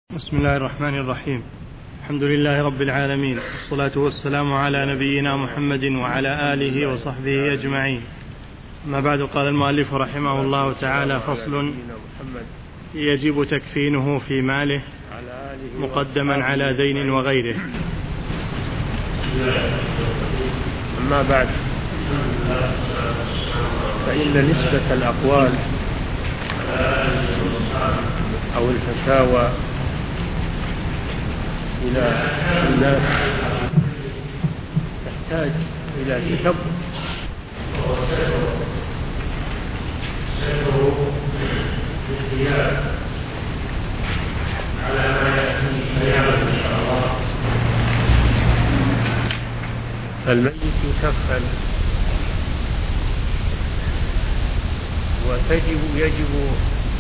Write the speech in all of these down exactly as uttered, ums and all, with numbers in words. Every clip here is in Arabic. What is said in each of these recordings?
بسم الله الرحمن الرحيم. الحمد لله رب العالمين، والصلاة والسلام على نبينا محمد وعلى آله وصحبه أجمعين. ما بعد، قال المؤلف رحمه الله تعالى: فصل: يجب تكفينه في ماله مقدما على دين وغيره. أما بعد، فإن نسبة الأقوال أو الفتاوى إلى الناس تحتاج إلى تتبع، على ما يأتي بيانه إن شاء الله. فالميت يكفن وتجب يجب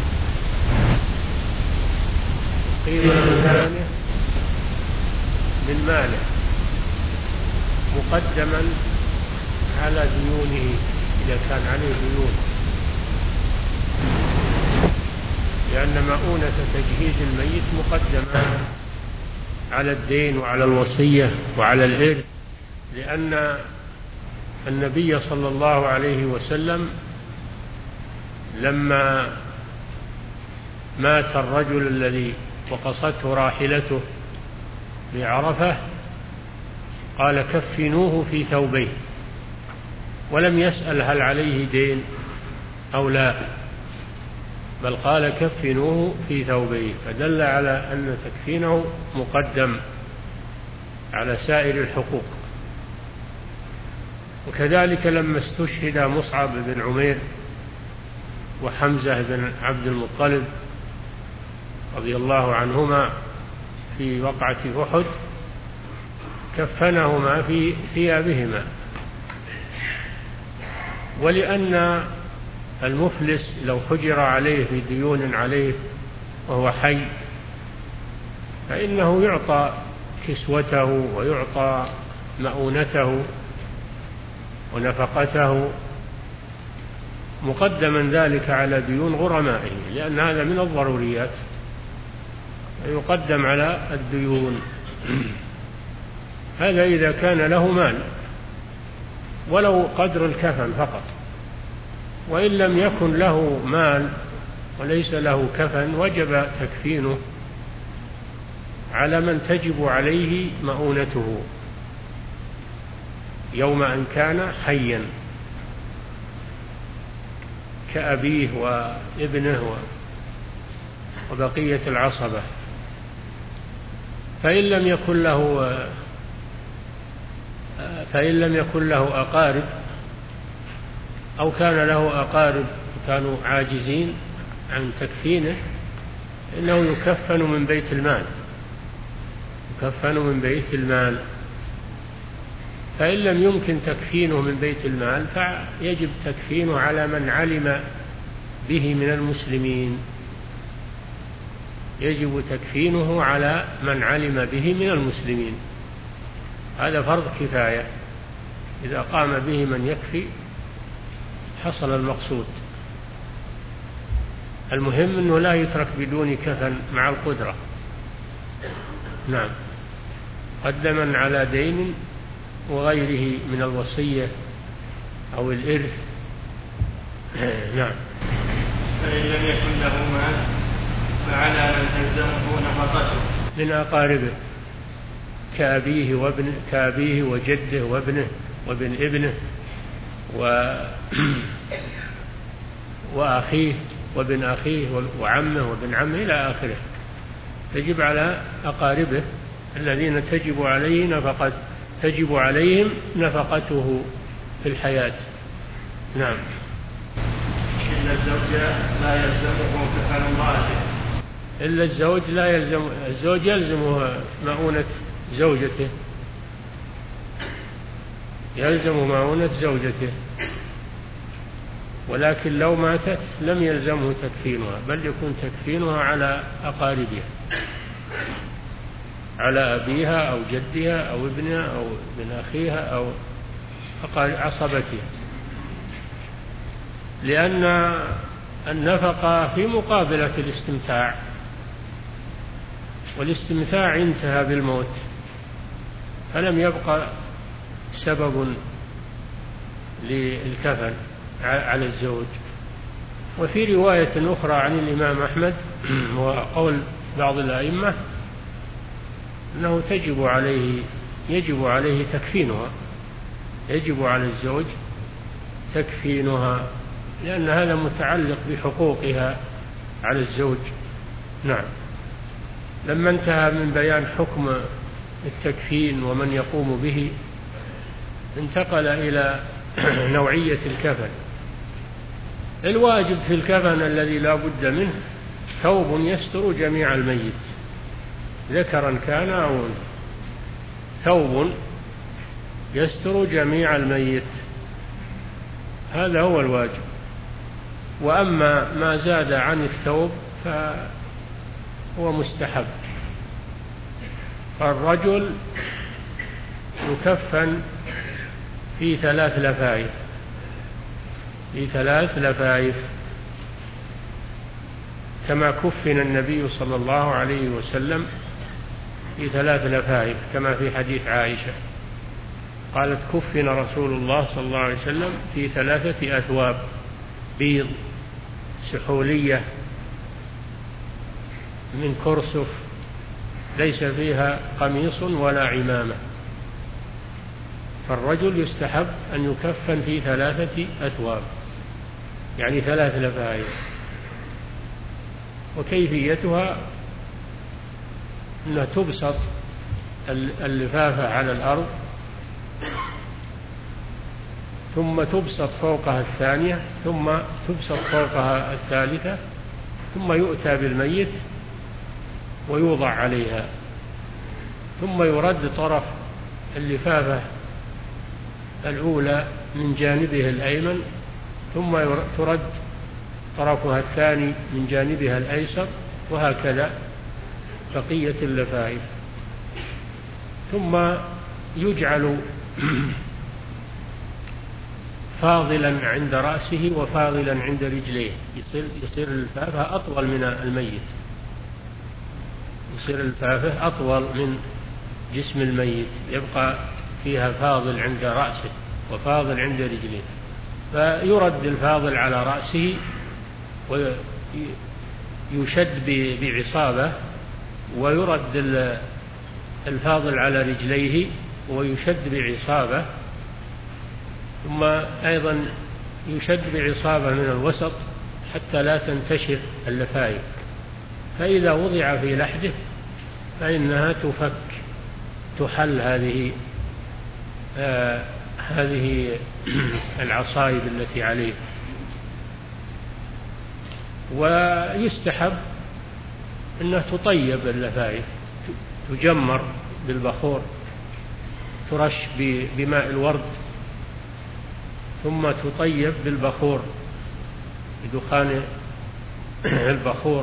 قيمة كفنه من ماله مقدما على ديونه إذا كان عليه ديون، لأن مؤونة تجهيز الميت مقدمة على الدين وعلى الوصية وعلى الإرث، لأن النبي صلى الله عليه وسلم لما مات الرجل الذي وقصته راحلته بعرفة قال: كفنوه في ثوبيه، ولم يسأل هل عليه دين أو لا، بل قال: كفنوه في ثوبيه، فدل على أن تكفينه مقدم على سائر الحقوق. وكذلك لما استشهد مصعب بن عمير وحمزة بن عبد المطلب رضي الله عنهما في وقعة أحد، كفنهما في ثيابهما، ولأن المفلس لو حجر عليه في ديون عليه وهو حي فإنه يعطى كسوته ويعطى مؤونته ونفقته مقدما ذلك على ديون غرمائه، لأن هذا من الضروريات، يقدم على الديون. هذا إذا كان له مال ولو قدر الكفن فقط، وإن لم يكن له مال وليس له كفن وجب تكفينه على من تجب عليه مؤونته يوم أن كان حيا، كأبيه وابنه وبقية العصبة. فإن لم يكن له فإن لم يكن له أقارب أو كان له أقارب كانوا عاجزين عن تكفينه، إنه يكفن من بيت المال يكفن من بيت المال. فإن لم يمكن تكفينه من بيت المال فيجب تكفينه على من علم به من المسلمين يجب تكفينه على من علم به من المسلمين. هذا فرض كفاية، إذا قام به من يكفي حصل المقصود. المهم أنه لا يترك بدون كفن مع القدرة. نعم، قدما على دين وغيره من الوصية أو الإرث. نعم. فإن لم يكن له مال فعلى من تلزمه نفقته من أقاربه كأبيه وابنه كأبيه وجده وابنه وابن ابنه و... وأخيه وابن أخيه وعمه وابن عمه إلى آخره. تجب على أقاربه الذين تجب عليه نفقة تجب عليهم نفقته في الحياة. نعم. إلا الزوج لا يلزمه كفن امرأته إلا الزوج لا يلزم الزوج يلزمه مؤونة زوجته يلزم مؤونة زوجته ولكن لو ماتت لم يلزمه تكفينها، بل يكون تكفينها على أقاربها، على أبيها أو جدها أو ابنها أو ابن أخيها أو عصبتها، لأن النفقة في مقابلة الاستمتاع، والاستمتاع انتهى بالموت، فلم يبقى سبب للكفن على الزوج. وفي رواية أخرى عن الإمام أحمد وقول بعض الأئمة أنه تجب عليه يجب عليه تكفينها، يجب على الزوج تكفينها، لأن هذا متعلق بحقوقها على الزوج. نعم. لما انتهى من بيان حكم التكفين ومن يقوم به، انتقل إلى نوعية الكفن. الواجب في الكفن الذي لا بد منه ثوب يستر جميع الميت، ذكرا كان أو أنثى، ثوب يستر جميع الميت، هذا هو الواجب. وأما ما زاد عن الثوب فهو مستحب. فالرجل يكفن في ثلاث لفائف، في ثلاث لفائف كما كفن النبي صلى الله عليه وسلم في ثلاث لفائف، كما في حديث عائشة قالت كفن رسول الله صلى الله عليه وسلم في ثلاثة أثواب بيض سحولية من كرسف ليس فيها قميص ولا عمامة. فالرجل يستحب أن يكفن في ثلاثة أثواب، يعني ثلاث لفائف. وكيفيتها أنها تبسط اللفافة على الأرض، ثم تبسط فوقها الثانية، ثم تبسط فوقها الثالثة، ثم يؤتى بالميت ويوضع عليها، ثم يرد طرف اللفافة الأولى من جانبه الأيمن، ثم ترد طرفها الثاني من جانبها الأيسر، وهكذا بقية اللفائف. ثم يجعل فاضلا عند رأسه وفاضلا عند رجليه، يصير, يصير اللفافة أطول من الميت، يصير اللفافة أطول من جسم الميت، يبقى فيها فاضل عند رأسه وفاضل عند رجليه. فيرد الفاضل على رأسه ويشد بعصابة، ويرد الفاضل على رجليه ويشد بعصابة، ثم أيضا يشد بعصابة من الوسط حتى لا تنتشر اللفائف. فإذا وضع في لحده فإنها تفك، تحل هذه آه هذه العصائب التي عليه. ويستحب أنها تطيب اللفائف، تجمر بالبخور، ترش بماء الورد، ثم تطيب بالبخور، بدخان البخور،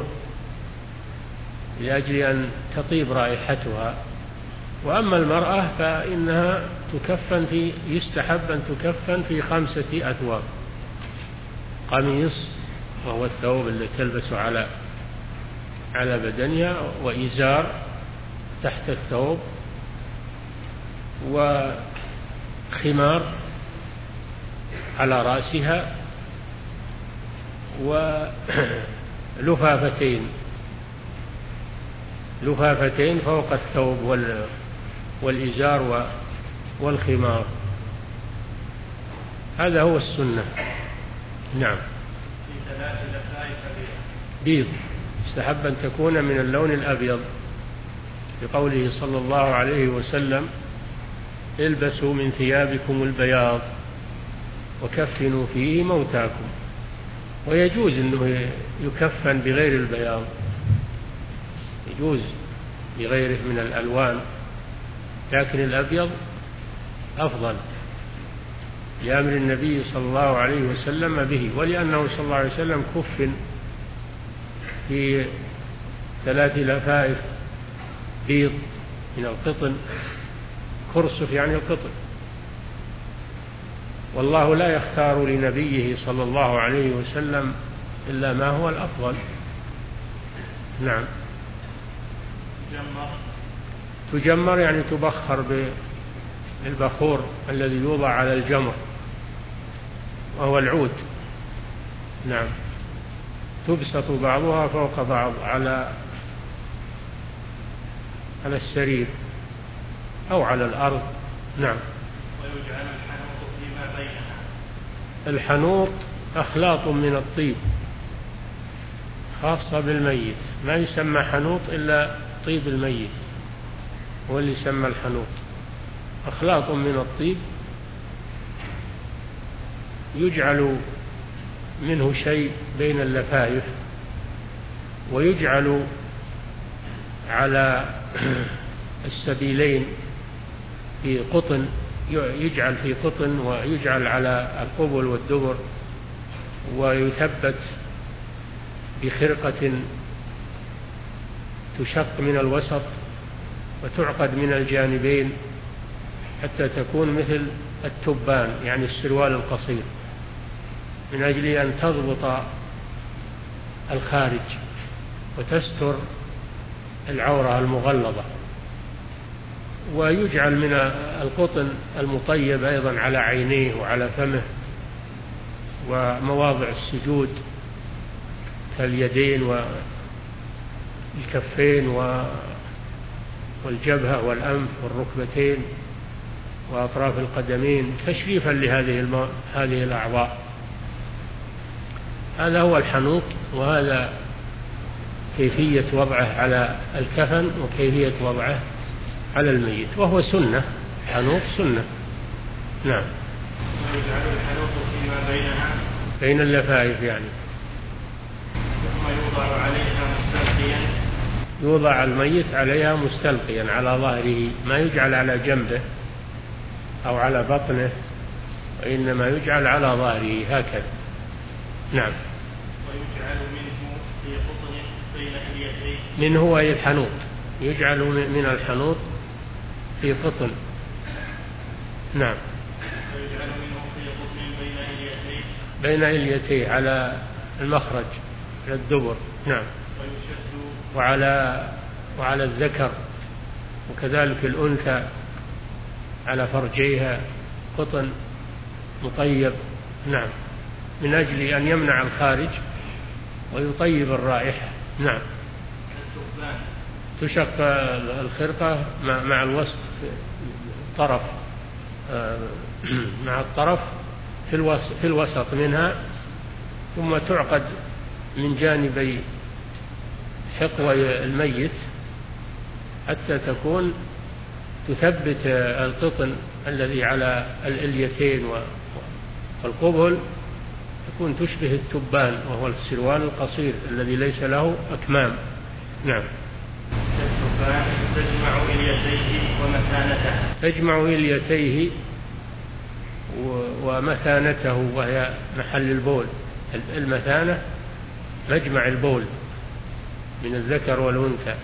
لأجل أن تطيب رائحتها. وأما المرأة فإنها تكفن في يستحب أن تكفن في خمسة أثواب: قميص وهو الثوب الذي تلبس على على بدنها، وإزار تحت الثوب، وخمار على رأسها، ولفافتين لفافتين فوق الثوب والإزار والخمار. هذا هو السنة. نعم. بيض، استحب أن تكون من اللون الأبيض، بقوله صلى الله عليه وسلم: البسوا من ثيابكم البياض وكفنوا فيه موتاكم. ويجوز أنه يكفن بغير البياض، يجوز بغيره من الألوان، لكن الأبيض أفضل لأمر النبي صلى الله عليه وسلم به، ولأنه صلى الله عليه وسلم كفن في ثلاث لفائف بيض من القطن، كرسف يعني القطن. والله لا يختار لنبيه صلى الله عليه وسلم إلا ما هو الأفضل. نعم. تجمر تجمر يعني تبخر بالبخور الذي يوضع على الجمر وهو العود. نعم. تبسط بعضها فوق بعض على على السرير أو على الأرض. نعم. ويجعل الحنوط فيما بينها. الحنوط أخلاط من الطيب خاصة بالميت، ما يسمى حنوط إلا طيب الميت هو اللي يسمى الحنوط. أخلاط من الطيب يجعل منه شيء بين اللفائف، ويجعل على السبيلين في قطن، يجعل في قطن ويجعل على القبل والدبر، ويثبت بخرقة تشق من الوسط وتعقد من الجانبين حتى تكون مثل التبان يعني السروال القصير، من أجل أن تضبط الخارج وتستر العورة المغلظة. ويجعل من القطن المطيب أيضا على عينيه وعلى فمه ومواضع السجود كاليدين والكفين والجبهة والأنف والركبتين وأطراف القدمين تشريفا لهذه هذه الأعضاء. هذا هو الحنوط، وهذا كيفية وضعه على الكفن وكيفية وضعه على الميت، وهو سنة. حنوط سنة. نعم. ويجعل الحنوط فيما بينها بين اللفائف يعني. ثم يوضع عليها مستلقيا. يوضع الميت عليها مستلقيا على ظهره، ما يجعل على جنبه أو على بطنه، وإنما يجعل على ظهره هكذا. نعم. ويجعل منه في قطن بين اليدين. منه هو الحنوط، يجعل من الحنوط في قطن. نعم. ويجعل منه في قطن بين اليدين. بين اليتيه على المخرج على الدبر. نعم. ويشد. وعلى وعلى الذكر، وكذلك الأنثى على فرجيها قطن مطيب. نعم. من أجل أن يمنع الخارج ويطيب الرائحة. نعم. التبان. تشق الخرقة مع الوسط طرف مع الطرف في الوسط منها، ثم تعقد من جانبي حقوى الميت حتى تكون تثبت القطن الذي على الإليتين والقبل، تكون تشبه التبان وهو السروال القصير الذي ليس له أكمام. نعم. التبان تجمع إليتيه ومثانته. تجمع إليتيه ومثانته، وهي محل البول. المثانة مجمع البول من الذكر والأنثى،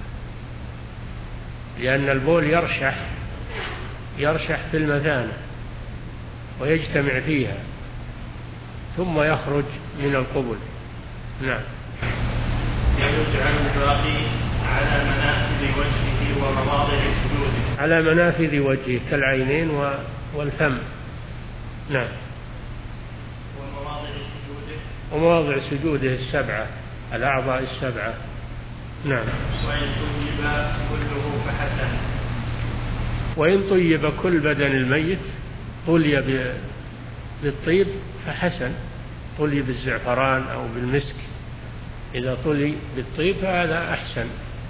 لأن البول يرشح يرشح في المثانة ويجتمع فيها ثم يخرج من القبل. نعم. يجعل الباقي على منافذ وجهه ومواضع سجوده. على منافذ وجهه كالعينين والفم. نعم. ومواضع سجوده. ومواضع سجوده السبعة، الأعضاء السبعة. نعم. وإن طيب كله فحسن. وإن طيب كل بدن الميت، طلي بالطيب فحسن، طلي بالزعفران أو بالمسك، إذا طلي بالطيب فهذا أحسن،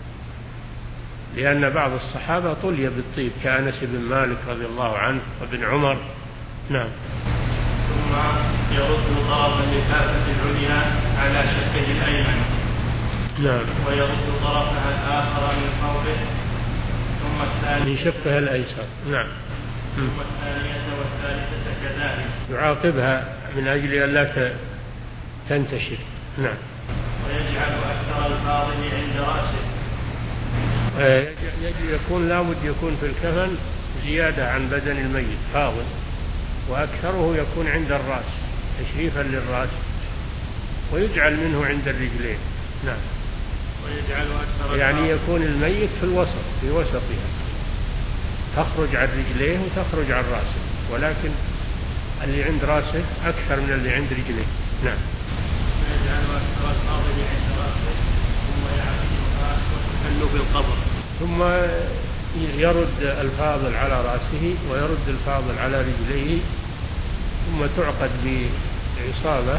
لأن بعض الصحابة طلي بالطيب كأنس بن مالك رضي الله عنه وابن عمر. نعم. ثم يرد طرف اللفافة العليا على شقه الأيمن. نعم. ويرد طرفها الآخر من فوقه، ثم الثانية من شقها الأيسر. نعم. ثم الثانية والثالثة كذلك. يعاقبها من أجل أن لا تنتشر. نعم. ويجعل أكثر الفاضل عند رأسه. يجب يكون لابد يكون في الكفن زيادة عن بدن الميت فاضل، وأكثره يكون عند الرأس تشريفا للرأس، ويجعل منه عند الرجلين. نعم. ويجعل أكثر يعني يكون الميت في الوسط في وسطها، تخرج عن رجليه وتخرج عن رأسه، ولكن اللي عند رأسه أكثر من اللي عند رجليه. نعم. ويجعل أكثر الفاضل عند رأسه ثم يعقدها وتحل بالقبر. ثم يرد الفاضل على رأسه ويرد الفاضل على رجليه، ثم تعقد بعصابة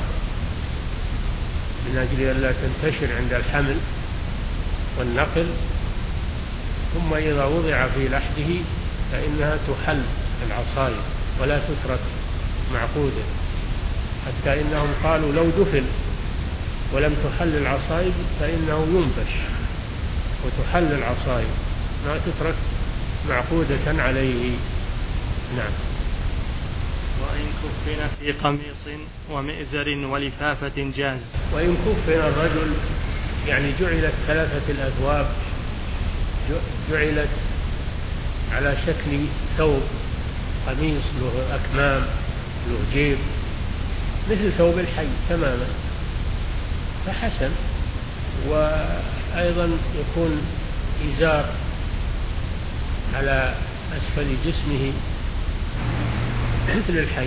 من أجل أن لا تنتشر عند الحمل والنقل، ثم إذا وضع في لحده فإنها تحل العصايب ولا تترك معقودة، حتى إنهم قالوا لو دفن ولم تحل العصايب فإنه ينبش وتحل العصايب، ما تترك معقودة عليه. نعم. وإن كفن في قميص ومئزر ولفافة جاز. وإن كفن الرجل يعني جعلت ثلاثة الأثواب، جعلت على شكل ثوب، قميص له أكمام له جيب مثل ثوب الحي تماما، فحسن. وأيضا يكون إزار على أسفل جسمه مثل الحي،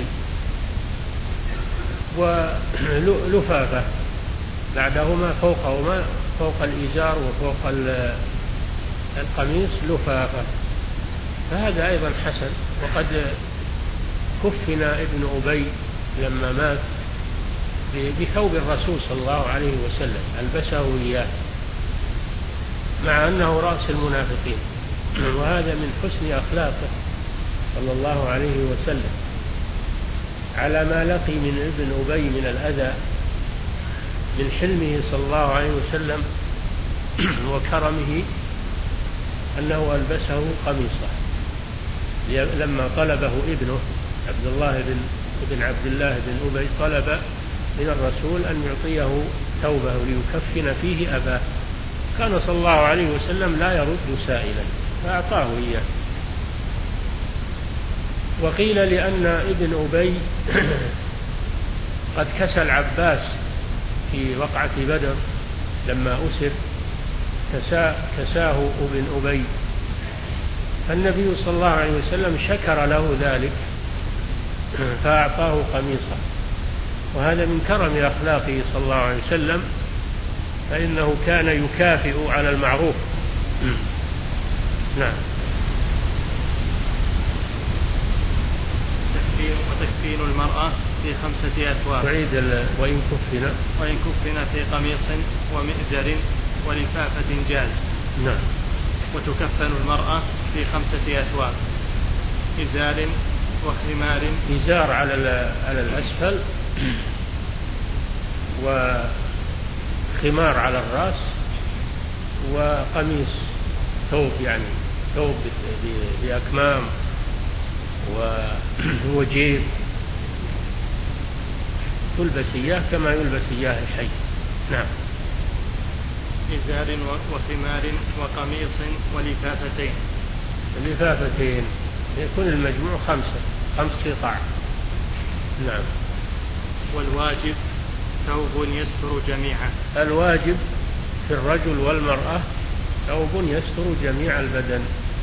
ولفافة بعدهما فوقهما فوق الإزار وفوق القميص لفافة، فهذا أيضا حسن. وقد كفن ابن أبي لما مات بثوب الرسول صلى الله عليه وسلم، ألبسه إياه مع أنه رأس المنافقين، وهذا من حسن أخلاقه صلى الله عليه وسلم على ما لقي من ابن أبي من الأذى، من حلمه صلى الله عليه وسلم وكرمه أنه ألبسه قميصه لما طلبه ابنه عبد الله بن ابن عبد الله بن أبي، طلب من الرسول أن يعطيه ثوبه ليكفن فيه أباه، كان صلى الله عليه وسلم لا يرد سائلا فأعطاه إياه. وقيل لأن ابن أبي قد كسى العباس في وقعة بدر لما أسر، كساه, كساه ابن أبي، فالنبي صلى الله عليه وسلم شكر له ذلك فأعطاه قميصه، وهذا من كرم أخلاقه صلى الله عليه وسلم، فإنه كان يكافئ على المعروف. نعم. وتكفين المرأة في خمسة أثواب. تعيد وإن كفن وإن كفن في قميص ومئزر ولفافة جاز. نعم. وتكفن المرأة في خمسة أثواب: إزار وخمار. إزار على على الأسفل، وخمار على الرأس، وقميص ثوب يعني ثوب بأكمام وجيب تلبس إياه كما يلبس إياه الحي. نعم. إزار وخمار وقميص ولفافتين. اللفافتين يكون المجموع خمسة خمس قطع. نعم. والواجب ثوب يستر جميعا. الواجب في الرجل والمرأة ثوب يستر جميع البدن،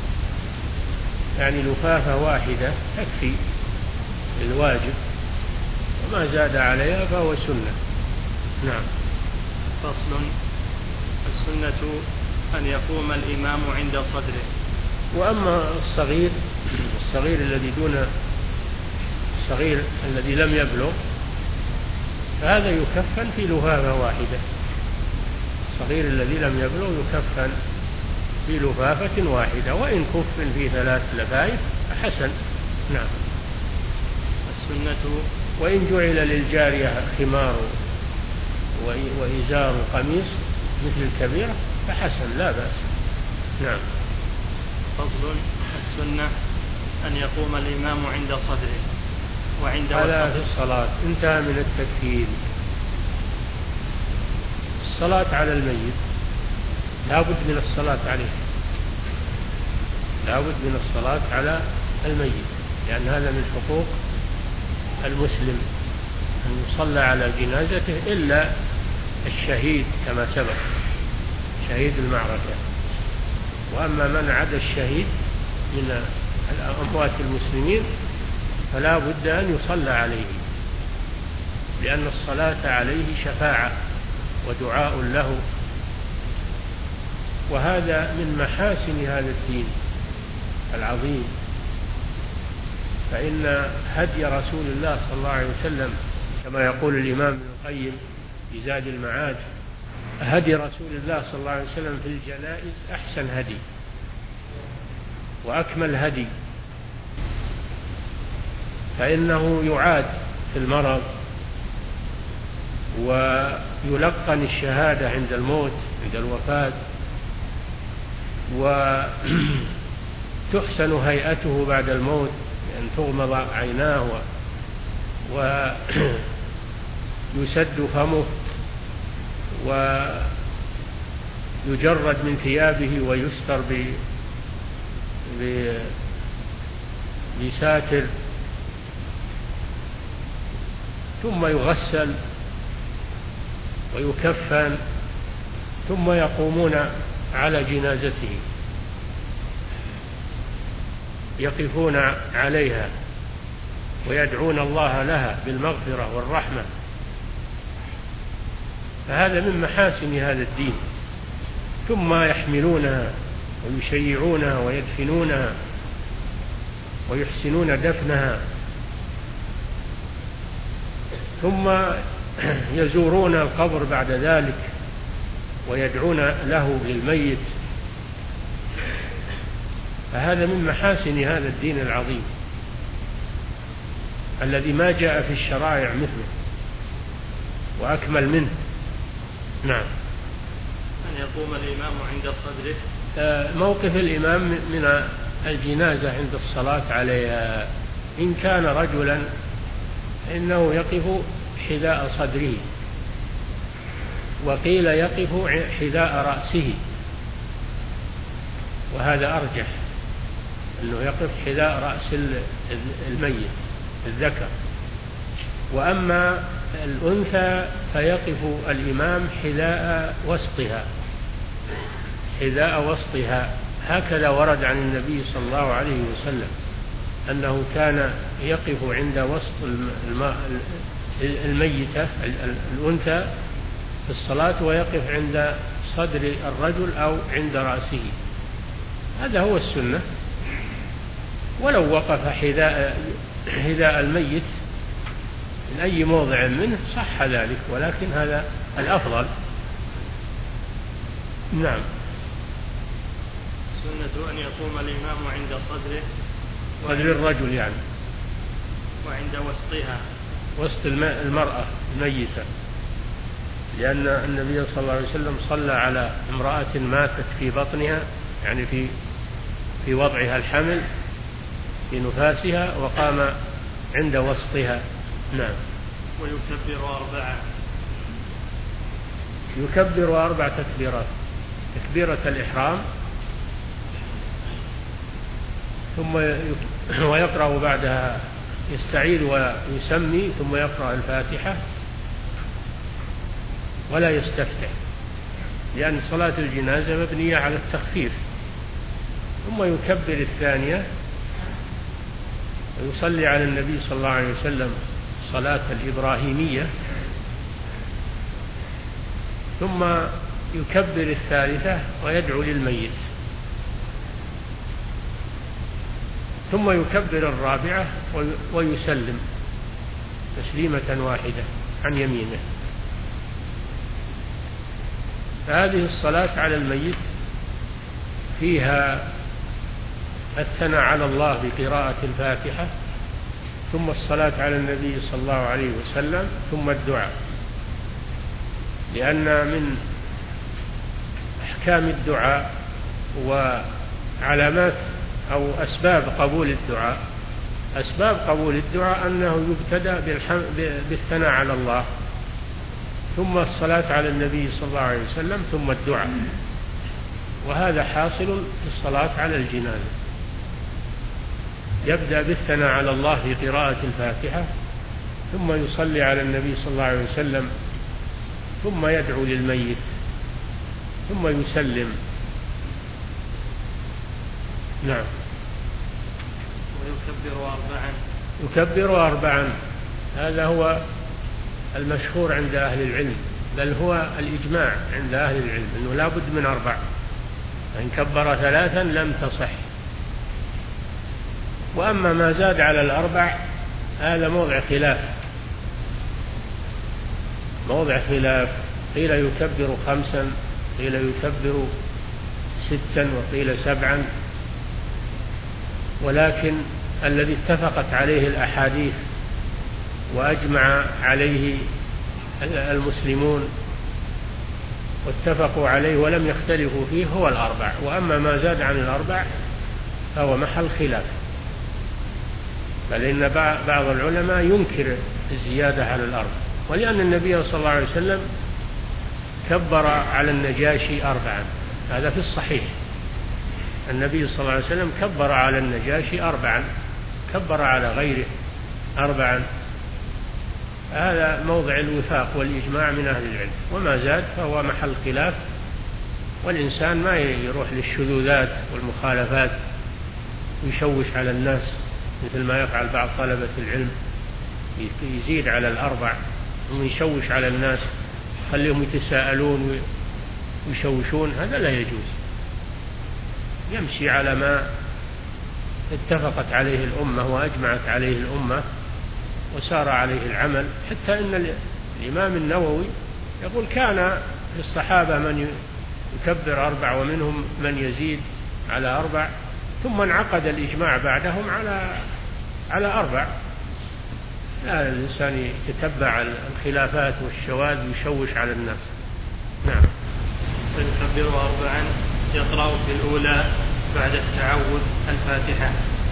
يعني لفافة واحدة تكفي الواجب، وما زاد عليها فهو سنة. نعم. فصل: السنة أن يقوم الإمام عند صدره. وأما الصغير الصغير الذي دون الصغير الذي لم يبلغ فهذا يكفن في لفافة واحدة، الصغير الذي لم يبلغ يكفن في لفافة واحدة، وإن كفن في ثلاث لفائف فحسن. نعم. السنة: وإن جعل للجارية خمار وإزار قميص مثل الكبيرة فحسن لا بأس. نعم. فصل: السنة أن يقوم الإمام عند صدره وعند على في الصلاة. انتهى من التكفير. الصلاة على الميت لا بد من الصلاة عليه، لا بد من الصلاة على الميت، لأن هذا من حقوق المسلم أن يصلى على جنازته، إلا الشهيد كما سبق، شهيد المعركة. وأما من عدا الشهيد من أموات المسلمين فلا بد أن يصلى عليه، لأن الصلاة عليه شفاعة ودعاء له، وهذا من محاسن هذا الدين العظيم. فإن هدي رسول الله صلى الله عليه وسلم كما يقول الإمام ابن القيم في زاد المعاد: هدي رسول الله صلى الله عليه وسلم في الجنائز أحسن هدي وأكمل هدي، فإنه يعاد في المرض ويلقن الشهادة عند الموت عند الوفاة، وتحسن هيئته بعد الموت بأن تغمض عيناه ويسد فمه ويجرد من ثيابه ويستر بساتر، ثم يغسل ويكفن، ثم يقومون على جنازته يقفون عليها ويدعون الله لها بالمغفرة والرحمة. فهذا من محاسن هذا الدين. ثم يحملونها ويشيعونها ويدفنونها ويحسنون دفنها، ثم يزورون القبر بعد ذلك ويدعون له للميت. فهذا من محاسن هذا الدين العظيم الذي ما جاء في الشرائع مثله وأكمل منه. نعم. أن يقوم الإمام عند صدره. موقف الإمام من الجنازة عند الصلاة عليها: إن كان رجلا إنه يقف حذاء صدره، وقيل يقف حذاء رأسه، وهذا أرجح، أنه يقف حذاء رأس الميت الذكر. وأما الأنثى فيقف الإمام حذاء وسطها حذاء وسطها هكذا ورد عن النبي صلى الله عليه وسلم أنه كان يقف عند وسط الميتة الأنثى في الصلاة، ويقف عند صدر الرجل أو عند رأسه. هذا هو السنة. ولو وقف حذاء حذاء الميت من أي موضع منه صح ذلك، ولكن هذا الأفضل. نعم. السنة أن يقوم الإمام عند صدره، صدر الرجل يعني، وعند وسطها، وسط المرأة الميتة، لأن النبي صلى الله عليه وسلم صلى على امرأة ماتت في بطنها، يعني في في وضعها الحمل في نفاسها، وقام عند وسطها. نعم. ويكبر أربعة يكبر أربع تكبيرات: تكبيرة الإحرام، ثم ويقرأ بعدها يستعيذ ويسمي، ثم يقرأ الفاتحة ولا يستفتح، لأن صلاة الجنازة مبنية على التخفيف. ثم يكبر الثانية ويصلي على النبي صلى الله عليه وسلم الصلاة الإبراهيمية، ثم يكبر الثالثة ويدعو للميت، ثم يكبر الرابعة ويسلم تسليمة واحدة عن يمينه. فهذه الصلاة على الميت فيها الثناء على الله بقراءة الفاتحة، ثم الصلاة على النبي صلى الله عليه وسلم، ثم الدعاء، لأن من أحكام الدعاء وعلامات أو أسباب قبول الدعاء أسباب قبول الدعاء أنه يبتدأ بالثناء على الله، ثم الصلاة على النبي صلى الله عليه وسلم، ثم الدعاء. وهذا حاصل في الصلاة على الجنازة، يبدأ بالثناء على الله في قراءة الفاتحة، ثم يصلي على النبي صلى الله عليه وسلم، ثم يدعو للميت، ثم يسلم. نعم. ويكبر أربعا. يكبر أربعا، هذا هو المشهور عند أهل العلم، بل هو الإجماع عند أهل العلم أنه لا بد من أربع، فإن كبر ثلاثا لم تصح. وأما ما زاد على الأربع هذا موضع خلاف، موضع خلاف، قيل يكبر خمسا، قيل يكبر ستا، وقيل سبعا، ولكن الذي اتفقت عليه الأحاديث وأجمع عليه المسلمون واتفقوا عليه ولم يختلفوا فيه هو الأربع. وأما ما زاد عن الأربع فهو محل خلاف، بل إن بعض العلماء ينكر الزيادة على الأربع، ولأن النبي صلى الله عليه وسلم كبر على النجاشي أربعا، هذا في الصحيح. النبي صلى الله عليه وسلم كبر على النجاشي أربعا، كبر على غيره أربعا، هذا موضع الوفاق والإجماع من أهل العلم. وما زاد فهو محل خلاف، والإنسان ما يروح للشذوذات والمخالفات ويشوش على الناس مثل ما يفعل بعض طلبة العلم، يزيد على الأربع ويشوش على الناس، خليهم يتساءلون ويشوشون، هذا لا يجوز. يمشي على ما اتفقت عليه الأمة وأجمعت عليه الأمة وسار عليه العمل. حتى إن الإمام النووي يقول كان في الصحابة من يكبر أربع ومنهم من يزيد على أربع، ثم انعقد الإجماع بعدهم على على أربع. لا الإنسان يتتبع الخلافات والشواذ ويشوش على الناس. نعم. فيكبر أربعا، يقرأ في الأولى بعد التعوذ الفاتحة.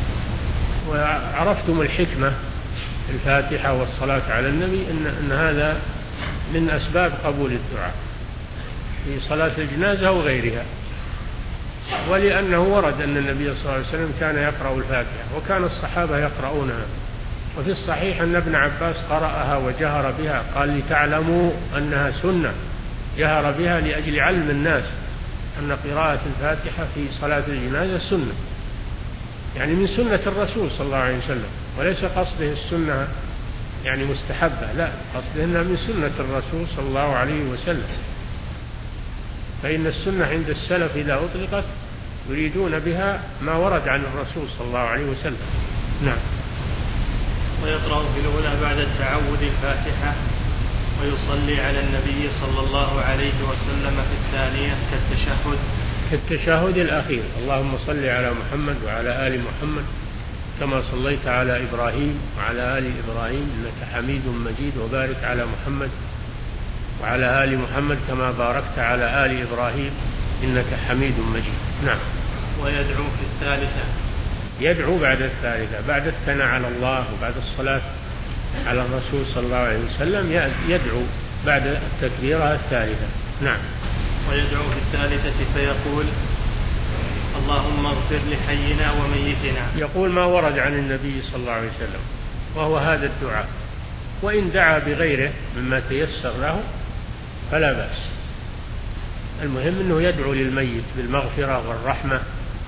وعرفتم الحكمة الفاتحة والصلاة على النبي إن, إن هذا من أسباب قبول الدعاء في صلاة الجنازة وغيرها، ولأنه ورد أن النبي صلى الله عليه وسلم كان يقرأ الفاتحة وكان الصحابة يقرؤونها. وفي الصحيح أن ابن عباس قرأها وجهر بها، قال لتعلموا أنها سنة، جهر بها لأجل علم الناس أن قراءة الفاتحة في صلاة الجنازة سنة، يعني من سنة الرسول صلى الله عليه وسلم، وليس قصده السنة يعني مستحبة، لا، قصده أنها من سنة الرسول صلى الله عليه وسلم. فإن السنة عند السلف إذا أطلقت يريدون بها ما ورد عن الرسول صلى الله عليه وسلم. نعم. ويقرأ في الأولى بعد التعوذ الفاتحة، ويصلي على النبي صلى الله عليه وسلم في الثانية كالتشهد كالتشهد الأخير، اللهم صل على محمد وعلى آل محمد كما صليت على إبراهيم وعلى آل إبراهيم إنك حميد مجيد، وبارك على محمد وعلى آل محمد كما باركت على آل إبراهيم إنك حميد مجيد. نعم. ويدعو في الثالثة، يدعو بعد الثالثة، بعد الثناء على الله وبعد الصلاة على الرسول صلى الله عليه وسلم يدعو بعد التكبيرة الثالثة. نعم. ويدعو في الثالثة فيقول اللهم اغفر لحينا وميتنا، يقول ما ورد عن النبي صلى الله عليه وسلم، وهو هذا الدعاء، وإن دعا بغيره مما تيسر له فلا بأس. المهم أنه يدعو للميت بالمغفرة والرحمة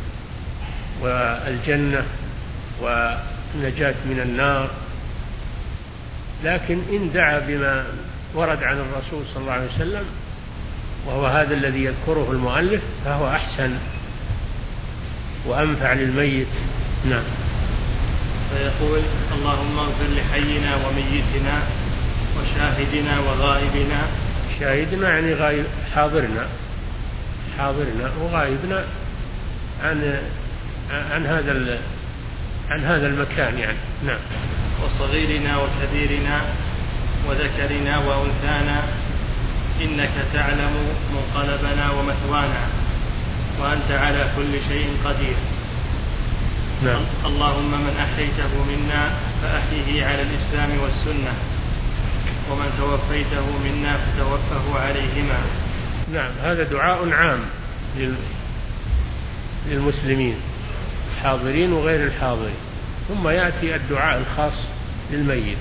والجنة والنجاة من النار، لكن إن دعا بما ورد عن الرسول صلى الله عليه وسلم وهو هذا الذي يذكره المؤلف فهو أحسن وأنفع للميت. نعم. فيقول اللهم اغفر لحينا وميتنا وشاهدنا وغائبنا. شاهدنا يعني غائب، حاضرنا حاضرنا وغائبنا عن عن هذا عن هذا المكان يعني. نعم. وصغيرنا وكبيرنا وذكرنا وأنثانا إنك تعلم منقلبنا ومثوانا وأنت على كل شيء قدير. نعم. اللهم من أحييته منا فأحيه على الإسلام والسنة، ومن توفيته منا فتوفه عليهما. نعم. هذا دعاء عام للمسلمين الحاضرين وغير الحاضرين، ثم يأتي الدعاء الخاص للميت،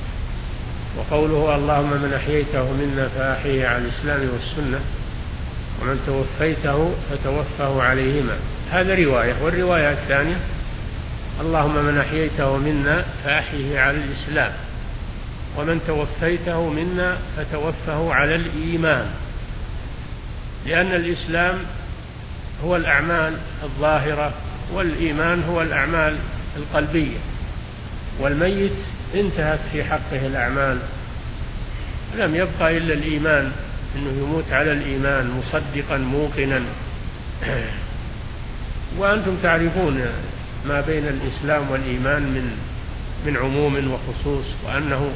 وقوله اللهم من أحييته منا فأحيه على الإسلام والسنة، ومن توفيته فتوفه عليهما. هذا رواية. والرواية الثانية: اللهم من أحييته منا فأحيه على الإسلام، ومن توفيته منا فتوفه على الإيمان، لأن الإسلام هو الأعمال الظاهرة، والإيمان هو الأعمال القلبية، والميت انتهت في حقه الأعمال، لم يبقى إلا الإيمان، أنه يموت على الإيمان مصدقا موقنا. وأنتم تعرفون ما بين الإسلام والإيمان من من عموم وخصوص، وأنه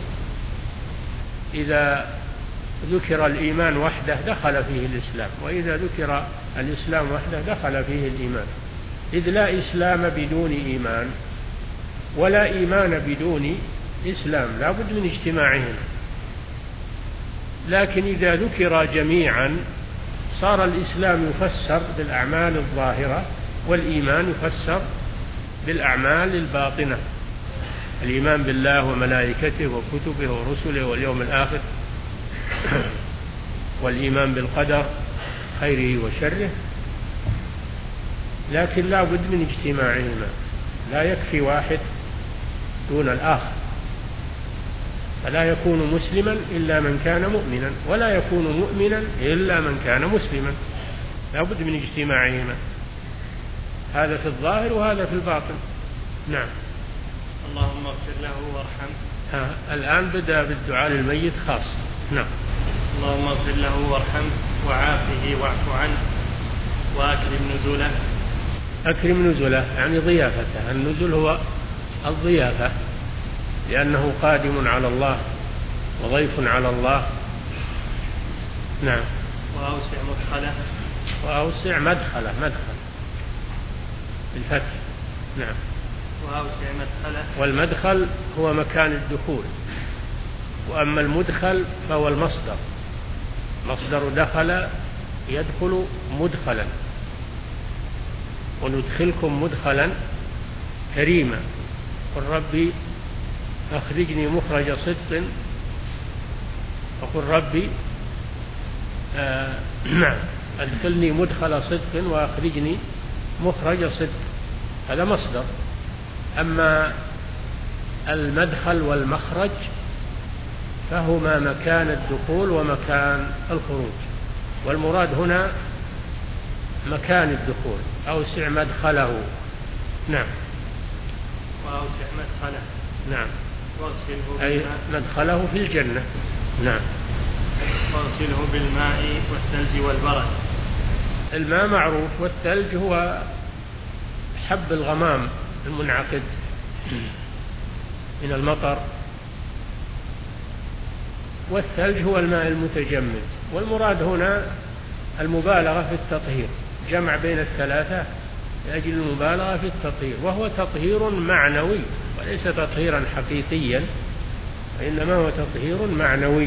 إذا ذكر الإيمان وحده دخل فيه الإسلام، وإذا ذكر الإسلام وحده دخل فيه الإيمان، إذ لا إسلام بدون إيمان، ولا إيمان بدون إسلام، لا بد من اجتماعهما. لكن إذا ذكر جميعا صار الإسلام يفسر بالأعمال الظاهرة، والإيمان يفسر بالأعمال الباطنة، الإيمان بالله وملائكته وكتبه ورسله واليوم الآخر، والإيمان بالقدر خيره وشره. لكن لا بد من اجتماعهما، لا يكفي واحد دون الآخر، فلا يكون مسلما إلا من كان مؤمنا، ولا يكون مؤمنا إلا من كان مسلما، لا بد من اجتماعهما، هذا في الظاهر وهذا في الباطن. نعم. اللهم اغفر له وارحمه. ها الآن بدأ بالدعاء للميت خاص. نعم. اللهم اغفر له وارحمه وعافه واعف عنه وأكرم نزله. أكرم نزله يعني ضيافته، النزل هو الضيافة، لأنه قادم على الله وضيف على الله. نعم. وأوسع مدخله. وأوسع مدخله، مدخل بالفتح. نعم. وأوسع مدخله. والمدخل هو مكان الدخول، وأما المدخل فهو المصدر، مصدر دخل يدخل مدخلا، وندخلكم مدخلا كريما. قل ربي أخرجني مخرج صدق، وقل ربي آه نعم أدخلني مدخل صدق وأخرجني مخرج صدق، هذا مصدر. أما المدخل والمخرج فهما مكان الدخول ومكان الخروج، والمراد هنا مكان الدخول. أوسع مدخله. نعم. وأوسع مدخله. نعم. واغسله أي بالماء. مدخله في الجنة. نعم. واغسله بالماء والثلج والبرد. الماء معروف، والثلج هو حب الغمام المنعقد من المطر، والثلج هو الماء المتجمد. والمراد هنا المبالغة في التطهير، جمع بين الثلاثة لأجل المبالغة في التطهير، وهو تطهير معنوي وليس تطهيرا حقيقيا، وإنما هو تطهير معنوي،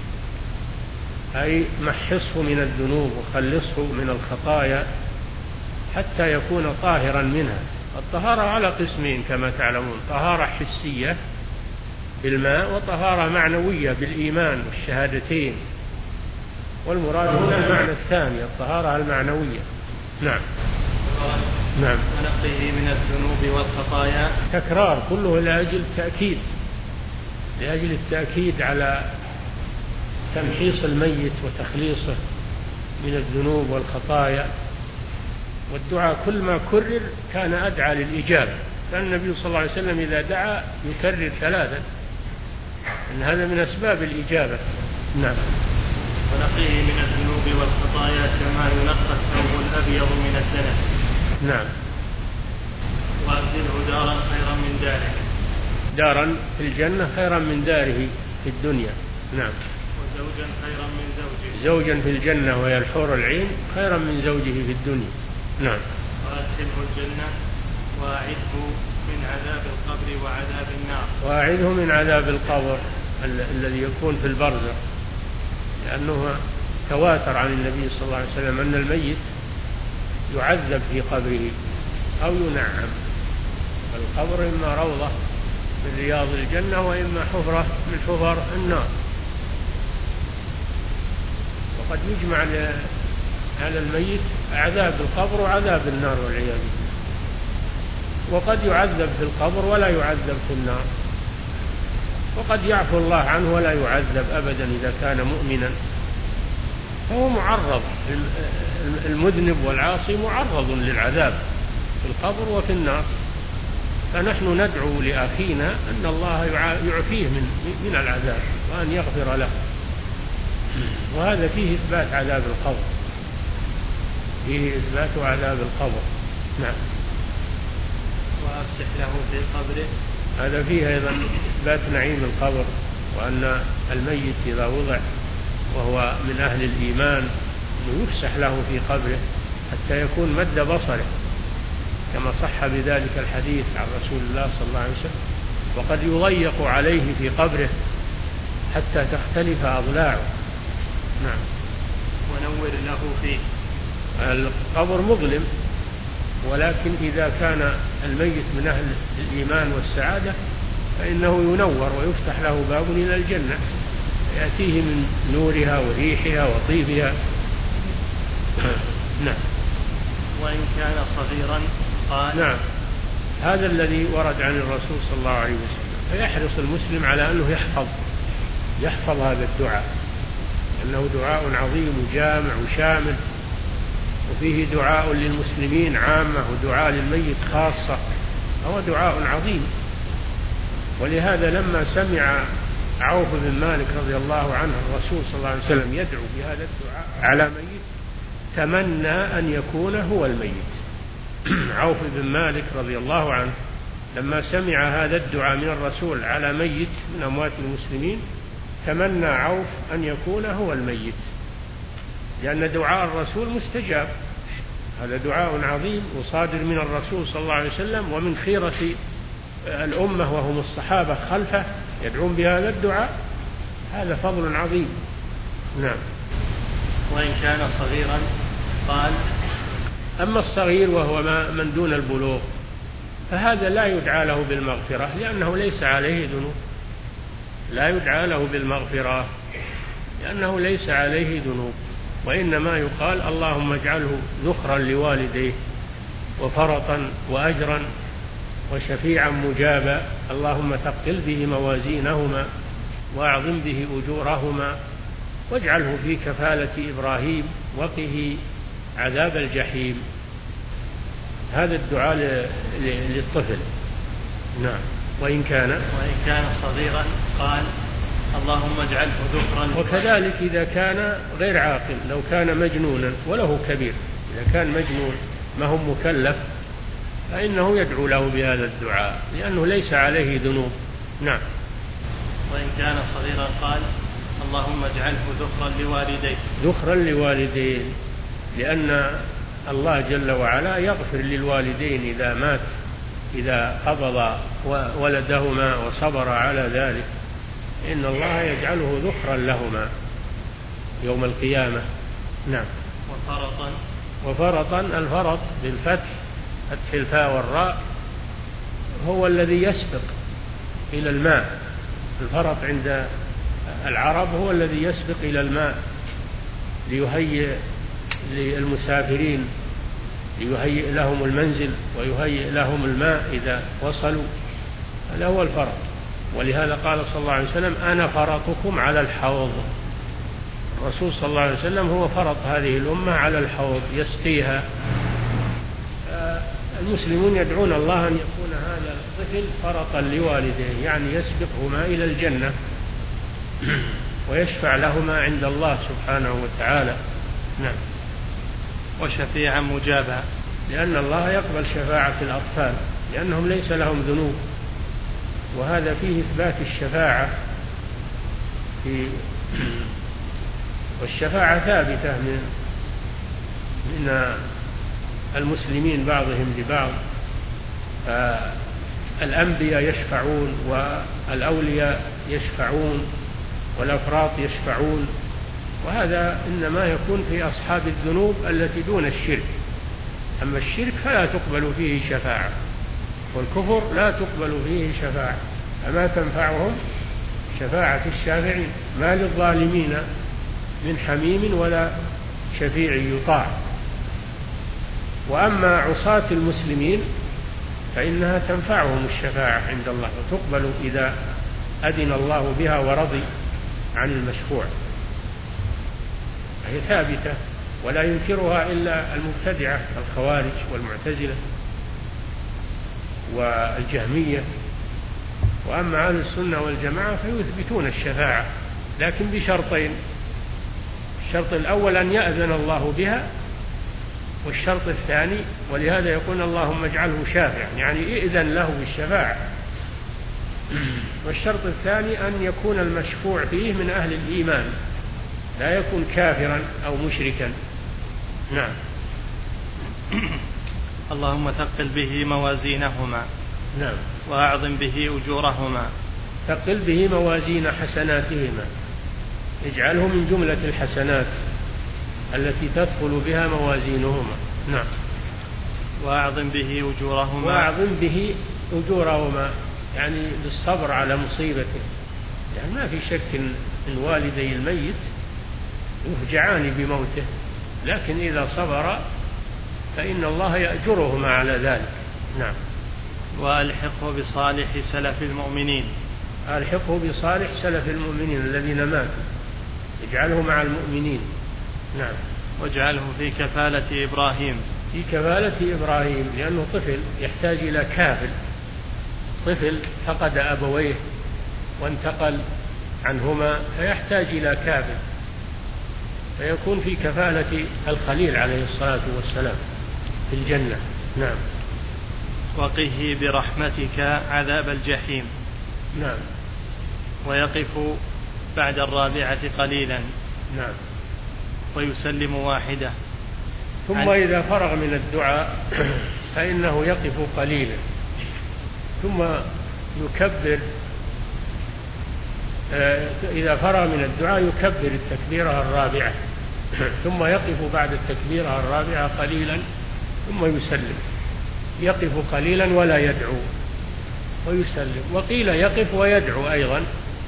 أي محصه من الذنوب وخلصه من الخطايا حتى يكون طاهرا منها. الطهارة على قسمين كما تعلمون: طهارة حسية بالماء، وطهارة معنوية بالإيمان والشهادتين، والمراد هنا المعنى الثاني، الطهارة المعنوية. نعم. نعم. ونقيه من الذنوب والخطايا. تكرار كله لأجل التأكيد، لأجل التأكيد على تمحيص الميت وتخليصه من الذنوب والخطايا. والدعاء كل ما كرر كان أدعى للإجابة، كان النبي صلى الله عليه وسلم إذا دعا يكرر ثلاثا، إن هذا من أسباب الإجابة. نعم. ونقيه من الذنوب والخطايا كما ينقى الثوب الأبيض من الدنس. نعم. وأبدله دارا خيرا من داره. دارا في الجنة خيرا من داره في الدنيا. نعم. وزوجا خيرا من زوجه. زوجا في الجنة وهي الحور العين خيرا من زوجه في الدنيا. نعم. وأدخله الجنة وأعده من عذاب القبر وعذاب النار. وأعده من عذاب القبر ال- الذي يكون في البرزخ، لأنه تواتر عن النبي صلى الله عليه وسلم أن الميت يعذب في قبره أو ينعم. القبر إما روضة من رياض الجنة، وإما حفرة من حفر النار. وقد يجمع على الميت عذاب القبر وعذاب النار والعياذ بالله. وقد يعذب في القبر ولا يعذب في النار، وقد يعفو الله عنه ولا يعذب أبدا إذا كان مؤمنا. فهو معرض، المذنب والعاصي معرض للعذاب في القبر وفي النار. فنحن ندعو لأخينا أن الله يعفيه من من العذاب وأن يغفر له. وهذا فيه إثبات عذاب القبر، فيه إثبات عذاب القبر. نعم. وأفسح له في قبره، هذا فيه أيضا إثبات نعيم القبر، وأن الميت إذا وضع وهو من أهل الإيمان يفسح له في قبره حتى يكون مد بصره، كما صح بذلك الحديث عن رسول الله صلى الله عليه وسلم. وقد يضيق عليه في قبره حتى تختلف أضلاعه. نعم. ونور له فيه. القبر مظلم، ولكن إذا كان الميت من أهل الإيمان والسعادة فإنه ينور ويفتح له باب إلى الجنة يأتيه من نورها وريحها وطيبها. نعم. وإن كان صغيرا قال. نعم، هذا الذي ورد عن الرسول صلى الله عليه وسلم. فيحرص المسلم على أنه يحفظ يحفظ هذا الدعاء، أنه دعاء عظيم جامع وشامل، وفيه دعاء للمسلمين عامة ودعاء للميت خاصة، هو دعاء عظيم. ولهذا لما سمع عوف بن مالك رضي الله عنه الرسول صلى الله عليه وسلم يدعو بهذا الدعاء على ميت تمنى أن يكون هو الميت. عوف بن مالك رضي الله عنه لما سمع هذا الدعاء من الرسول على ميت من أموات المسلمين تمنى عوف أن يكون هو الميت، لأن دعاء الرسول مستجاب. هذا دعاء عظيم وصادر من الرسول صلى الله عليه وسلم ومن خيرة الأمة وهم الصحابة خلفه يدعون بهذا الدعاء، هذا فضل عظيم. نعم. وإن كان صغيرا قال. أما الصغير وهو من دون البلوغ فهذا لا يدعى له بالمغفرة، لأنه ليس عليه ذنوب. لا يدعى له بالمغفرة لأنه ليس عليه ذنوب، وإنما يقال اللهم اجعله ذخرا لوالديه وفرطا وأجرا وشفيعا مجابا، اللهم ثقل به موازينهما وأعظم به أجورهما واجعله في كفالة إبراهيم وقه عذاب الجحيم. هذا الدعاء للطفل. نعم. وإن كان وإن كان صغيرا قال اللهم اجعله ذكرا. وكذلك إذا كان غير عاقل، لو كان مجنونا وله كبير، إذا كان مجنون ما هو مكلف فإنه يدعو له بهذا الدعاء لأنه ليس عليه ذنوب. نعم. وإن كان صغيرا قال اللهم اجعله ذخرا لوالديه. ذخرا لوالديه، لأن الله جل وعلا يغفر للوالدين إذا مات، إذا قبض ولدهما وصبر على ذلك، إن الله يجعله ذخرا لهما يوم القيامة. نعم. وفرطا. وفرطا، الفرط بالفتح، فتح الفاء والراء، هو الذي يسبق إلى الماء. الفرط عند العرب هو الذي يسبق إلى الماء ليهيئ للمسافرين، ليهيئ لهم المنزل ويهيئ لهم الماء إذا وصلوا، هذا هو الفرط. ولهذا قال صلى الله عليه وسلم أنا فرطكم على الحوض. الرسول صلى الله عليه وسلم هو فرط هذه الأمة على الحوض يسقيها. المسلمون يدعون الله أن يكون هذا الطفل فرطا لوالديه، يعني يسبقهما إلى الجنة ويشفع لهما عند الله سبحانه وتعالى. نعم. وشفيعا مجابا، لأن الله يقبل شفاعة الأطفال لأنهم ليس لهم ذنوب، وهذا فيه إثبات الشفاعة في والشفاعة ثابتة من من المسلمين بعضهم لبعض. الأنبياء يشفعون والأولياء يشفعون والأفراط يشفعون، وهذا إنما يكون في أصحاب الذنوب التي دون الشرك. أما الشرك فلا تقبل فيه شفاعة، والكفر لا تقبل فيه شفاعة، فما تنفعهم شفاعة الشافعين. ما للظالمين من حميم ولا شفيع يطاع. وأما عصاة المسلمين فإنها تنفعهم الشفاعة عند الله وتقبل إذا أذن الله بها ورضي عن المشفوع، هي ثابتة ولا ينكرها إلا المبتدعة الخوارج والمعتزلة والجهمية. وأما أهل السنة والجماعة فيثبتون الشفاعة لكن بشرطين: الشرط الأول أن يأذن الله بها، والشرط الثاني ولهذا يقول اللهم اجعله شافعا يعني إئذن له بالشفاعة، والشرط الثاني أن يكون المشفوع فيه من أهل الإيمان لا يكون كافرا أو مشركا. نعم. اللهم ثقل به موازينهما. نعم. وأعظم به أجورهما. ثقل به موازين حسناتهما، اجعله من جملة الحسنات التي تدخل بها موازينهما. نعم. وأعظم به أجورهما. وأعظم به أجورهما يعني بالصبر على مصيبته، يعني ما في شك إن والدي الميت يفجعان بموته، لكن إذا صبر فإن الله يأجرهما على ذلك. نعم. وألحقه بصالح سلف المؤمنين. ألحقه بصالح سلف المؤمنين الذين ماتوا، اجعله مع المؤمنين. نعم. واجعله في كفالة إبراهيم. في كفالة إبراهيم لأنه طفل يحتاج إلى كافل، طفل فقد أبويه وانتقل عنهما فيحتاج إلى كافل، فيكون في كفالة الخليل عليه الصلاة والسلام في الجنة. نعم. وقه برحمتك عذاب الجحيم. نعم. ويقف بعد الرابعة قليلا. نعم. ويسلم واحدة. ثم إذا فرغ من الدعاء فإنه يقف قليلا ثم يكبر. إذا فرغ من الدعاء يكبر التكبيرة الرابعة ثم يقف بعد التكبيرة الرابعة قليلا ثم يسلم. يقف قليلا ولا يدعو ويسلم. وقيل يقف ويدعو أيضا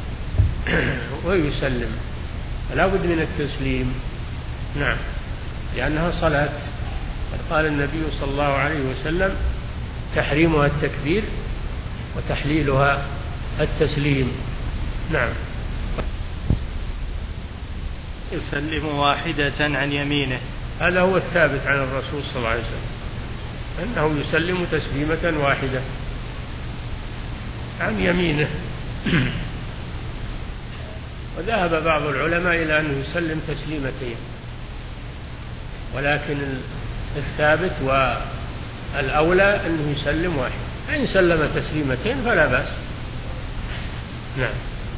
ويسلم، فلا بد من التسليم. نعم. لأنها صلاة، قال النبي صلى الله عليه وسلم تحريمها التكبير وتحليلها التسليم. نعم. يسلم واحدة عن يمينه. هذا هو الثابت عن الرسول صلى الله عليه وسلم أنه يسلم تسليمة واحدة عن يمينه. وذهب بعض العلماء إلى أنه يسلم تسليمتين، ولكن الثابت والأولى أنه يسلم واحد. فإن سلم تسليمتين فلا بأس. نعم.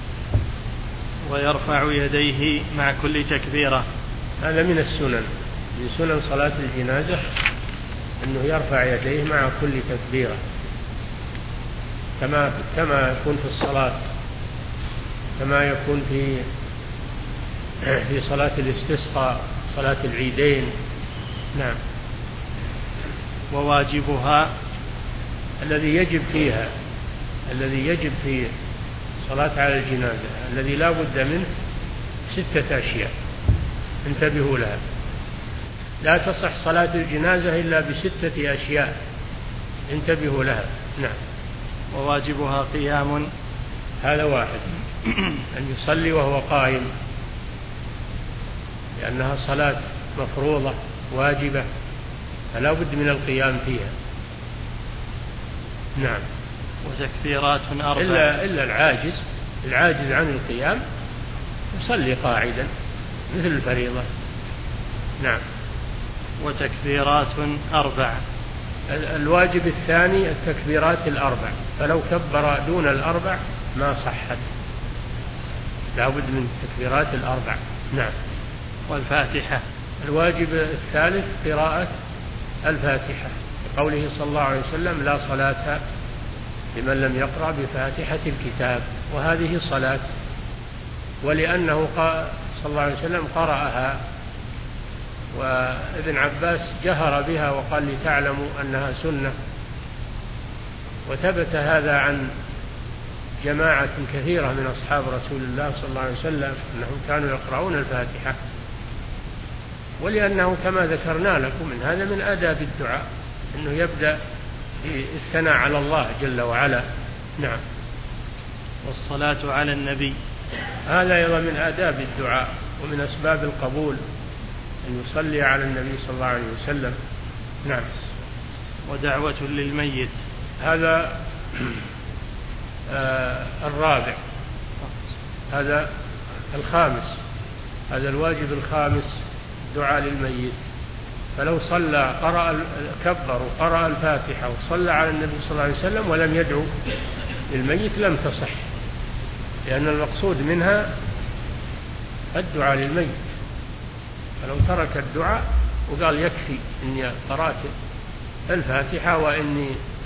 ويرفع يديه مع كل تكبيرة. هذا من السنن، من سنن صلاة الجنازة أنه يرفع يديه مع كل تكبيرة كما كما يكون في الصلاة، كما يكون في في صلاة الاستسقاء، صلاة العيدين. نعم. وواجبها الذي يجب فيها، الذي يجب في صلاة على الجنازة الذي لا بد منه ستة أشياء انتبهوا لها. لا تصح صلاة الجنازة إلا بستة أشياء انتبهوا لها. نعم. وواجبها قيام. هذا واحد، أن يصلي وهو قائم، لأنها صلاة مفروضة واجبة فلا بد من القيام فيها. نعم. وتكبيرات أربع. إلا, إلا العاجز العاجز عن القيام يصلي قاعدا مثل الفريضة. نعم. وتكبيرات أربع. الواجب الثاني التكبيرات الأربع، فلو كبر دون الأربع ما صحت، لا بد من التكبيرات الأربع. نعم. والفاتحة. الواجب الثالث قراءة الفاتحة، قوله صلى الله عليه وسلم لا صلاة لمن لم يقرأ بفاتحة الكتاب، وهذه صلاة، ولأنه صلى الله عليه وسلم قرأها وابن عباس جهر بها وقال لتعلموا أنها سنة. وثبت هذا عن جماعة كثيرة من أصحاب رسول الله صلى الله عليه وسلم أنهم كانوا يقرؤون الفاتحة. ولأنه كما ذكرنا لكم من هذا من آداب الدعاء أنه يبدأ بالثناء على الله جل وعلا. نعم. والصلاة على النبي، هذا أيضا من آداب الدعاء ومن أسباب القبول أن يصلي على النبي صلى الله عليه وسلم. نعم. ودعوة للميت، هذا آه الرابع. هذا الخامس، هذا الواجب الخامس دعاء للميت. فلو صلى قرأ كبر وقرأ الفاتحة وصلى على النبي صلى الله عليه وسلم ولم يدعو للميت لم تصح، لأن المقصود منها الدعاء للميت. فلو ترك الدعاء وقال يكفي إني قرأت الفاتحة وإني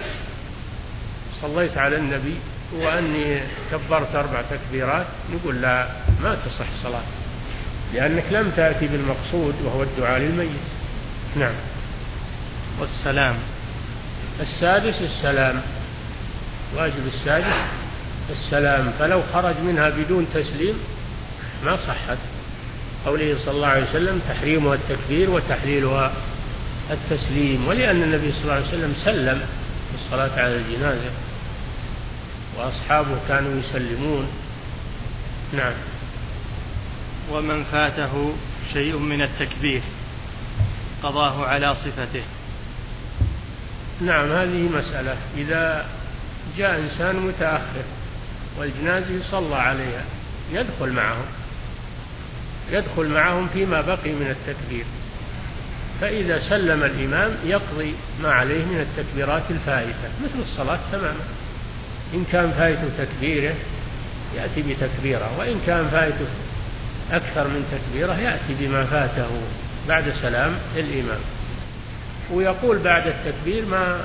صليت على النبي وأني كبرت أربع تكبيرات، نقول لا، ما تصح صلاة، لأنك لم تأتي بالمقصود وهو الدعاء للميت. نعم. والسلام. السادس السلام، واجب السادس السلام، فلو خرج منها بدون تسليم ما صحت. قوله صلى الله عليه وسلم تحريمها التكبير وتحليلها التسليم، ولأن النبي صلى الله عليه وسلم سلم في الصلاة على الجنازة وأصحابه كانوا يسلمون. نعم. ومن فاته شيء من التكبير قضاه على صفته. نعم، هذه مسألة. إذا جاء إنسان متأخر والجنازة صلى عليها يدخل معهم يدخل معهم فيما بقي من التكبير، فإذا سلم الإمام يقضي ما عليه من التكبيرات الفائتة مثل الصلاة تماما. إن كان فائته تكبيره يأتي بتكبيره، وإن كان فائته أكثر من تكبيره يأتي بما فاته بعد سلام الإمام، ويقول بعد التكبير ما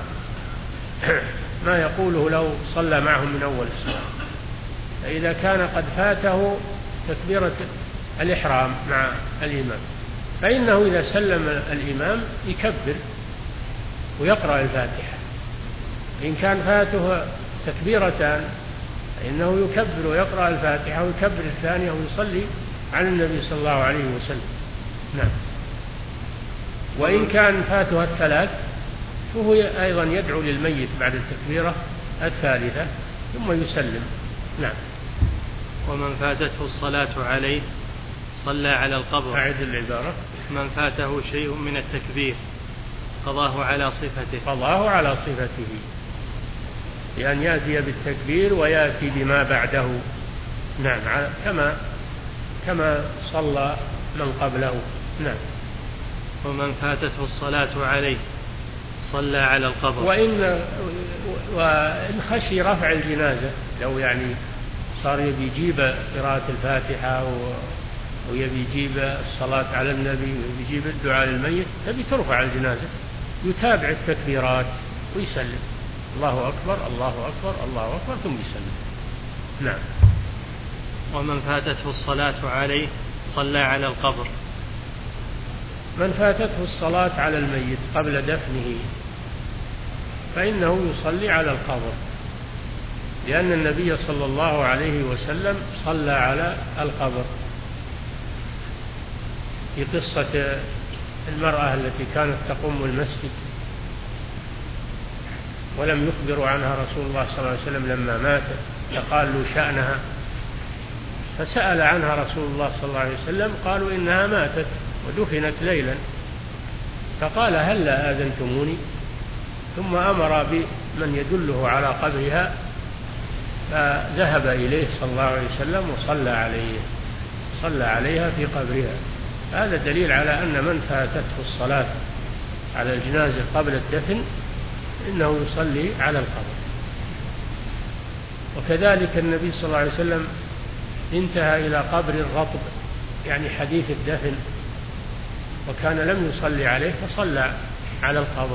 ما يقوله لو صلى معهم من أول الصلاة. فإذا كان قد فاته تكبيرة الإحرام مع الإمام فإنه إذا سلم الإمام يكبر ويقرأ الفاتحة. إن كان فاته تكبيرتان فإنه يكبر ويقرأ الفاتحة ويكبر الثانية ويصلي على النبي صلى الله عليه وسلم. نعم. وإن كان فاتها الثلاث فهو أيضا يدعو للميت بعد التكبيرة الثالثة ثم يسلم. نعم. ومن فاتته الصلاة عليه صلى على القبر. أعد العبارة. من فاته شيء من التكبير قضاه على صفته. قضاه على صفته، لأن يأتي بالتكبير ويأتي بما بعده. نعم، كما كما صلى من قبله. نعم. ومن فاتته الصلاة عليه صلى على القبر. وإن وإن خشي رفع الجنازة، لو يعني صار يبي يجيب قراءة الفاتحة ويبي يجيب الصلاة على النبي ويبي يجيب الدعاء للميت، تبي ترفع الجنازة، يتابع التكبيرات ويسلم الله أكبر الله أكبر الله أكبر ثم يسلم. نعم. ومن فاتته الصلاة عليه صلى على القبر. من فاتته الصلاة على الميت قبل دفنه فإنه يصلي على القبر، لأن النبي صلى الله عليه وسلم صلى على القبر في قصة المرأة التي كانت تقوم المسجد ولم يخبر عنها رسول الله صلى الله عليه وسلم لما ماتت، فقال له شأنها، فسأل عنها رسول الله صلى الله عليه وسلم قالوا إنها ماتت ودفنت ليلا، فقال هلا آذنتموني؟ ثم أمر بمن يدله على قبرها فذهب إليه صلى الله عليه وسلم وصلى عليه صلى عليها في قبرها. هذا دليل على أن من فاتته الصلاة على الجنازة قبل الدفن إنه يصلي على القبر. وكذلك النبي صلى الله عليه وسلم انتهى إلى قبر الرطب يعني حديث الدفن وكان لم يصلي عليه فصلى على القبر.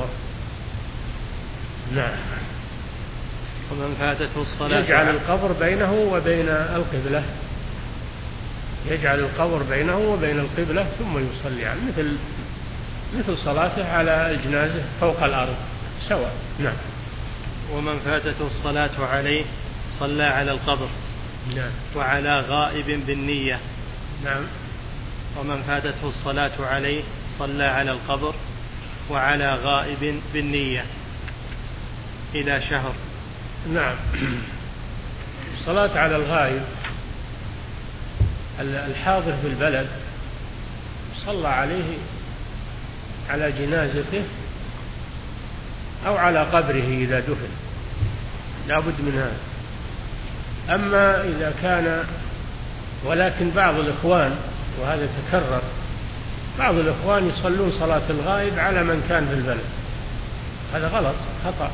نعم. ومن فاتته الصلاة يجعل القبر بينه وبين القبلة يجعل القبر بينه وبين القبلة ثم يصلي عليه مثل مثل صلاته على الجنازة فوق الأرض سواء. نعم. ومن فاتته الصلاة عليه صلى على القبر. نعم. وعلى غائب بالنية. نعم. ومن فاتته الصلاة عليه صلى على القبر وعلى غائب بالنية إلى شهر. نعم. الصلاة على الغائب الحاضر في البلد صلى عليه على جنازته أو على قبره إذا دفن، لا بد من هذا. أما إذا كان، ولكن بعض الإخوان، وهذا تكرر، بعض الإخوان يصلون صلاة الغائب على من كان في البلد، هذا غلط، خطأ.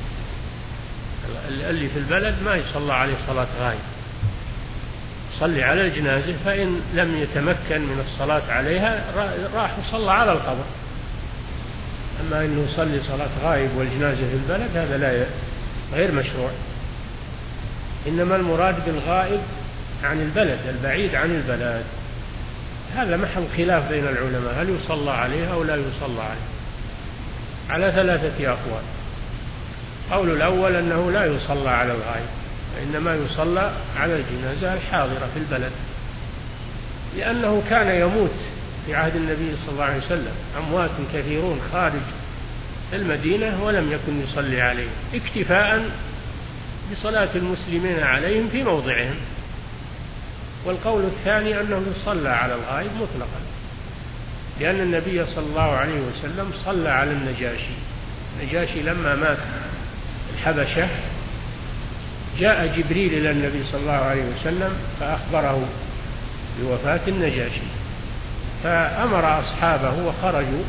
اللي في البلد ما يصلى عليه صلاة غائب، صلي على الجنازة، فإن لم يتمكن من الصلاة عليها راح يصلى على القبر. أما أنه يصلي صلاة غائب والجنازة في البلد هذا لا غير مشروع. إنما المراد بالغائب عن البلد، البعيد عن البلد، هذا محل خلاف بين العلماء، هل يصلى عليها أو لا يصلى عليها، على ثلاثة أقوال. قول الأول أنه لا يصلى على الغائب، وإنما يصلى على الجنازة الحاضرة في البلد، لأنه كان يموت في عهد النبي صلى الله عليه وسلم أموات كثيرون خارج المدينة ولم يكن يصلي عليهم، اكتفاء بصلاة المسلمين عليهم في موضعهم. والقول الثاني أنه يصلى على الغائب مطلقا، لأن النبي صلى الله عليه وسلم صلى على النجاشي. النجاشي لما مات الحبشة جاء جبريل إلى النبي صلى الله عليه وسلم فأخبره بوفاة النجاشي، فأمر أصحابه وخرجوا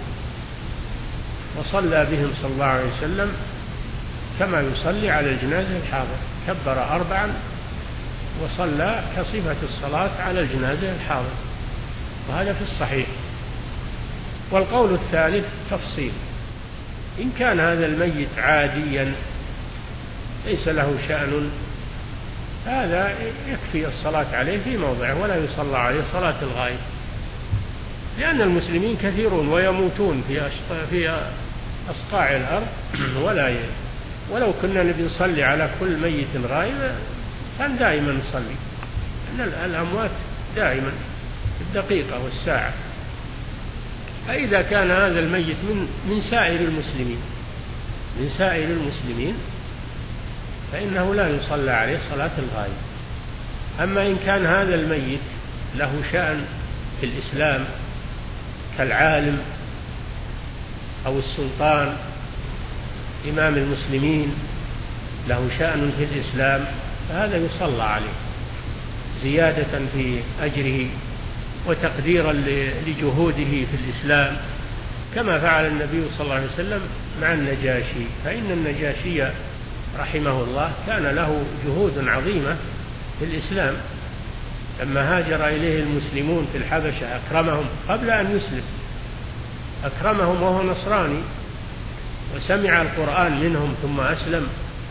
وصلى بهم صلى الله عليه وسلم كما يصلي على الجنازة الحاضر، كبر أربعا وصلى كصفة الصلاة على الجنازة الحاضر، وهذا في الصحيح. والقول الثالث تفصيل، إن كان هذا الميت عاديا ليس له شأن هذا يكفي الصلاة عليه في موضعه ولا يصلى عليه صلاة الغائب، لأن المسلمين كثيرون ويموتون في في أصقاع الأرض ولا ي... ولو كنا نبي نصلي على كل ميت غائب كان دائما نصلي، أن الأموات دائما الدقيقة والساعة. فإذا كان هذا الميت من من سائر المسلمين من سائر المسلمين فإنه لا يصلى عليه صلاة الغائب. أما إن كان هذا الميت له شأن في الإسلام كالعالم أو السلطان إمام المسلمين، له شأن في الإسلام، فهذا يصلى عليه زيادة في أجره وتقديرا لجهوده في الإسلام، كما فعل النبي صلى الله عليه وسلم مع النجاشي. فإن النجاشي رحمه الله كان له جهود عظيمة في الإسلام، لما هاجر إليه المسلمون في الحبشة أكرمهم قبل أن يسلم، أكرمهم وهو نصراني، وسمع القرآن منهم ثم أسلم،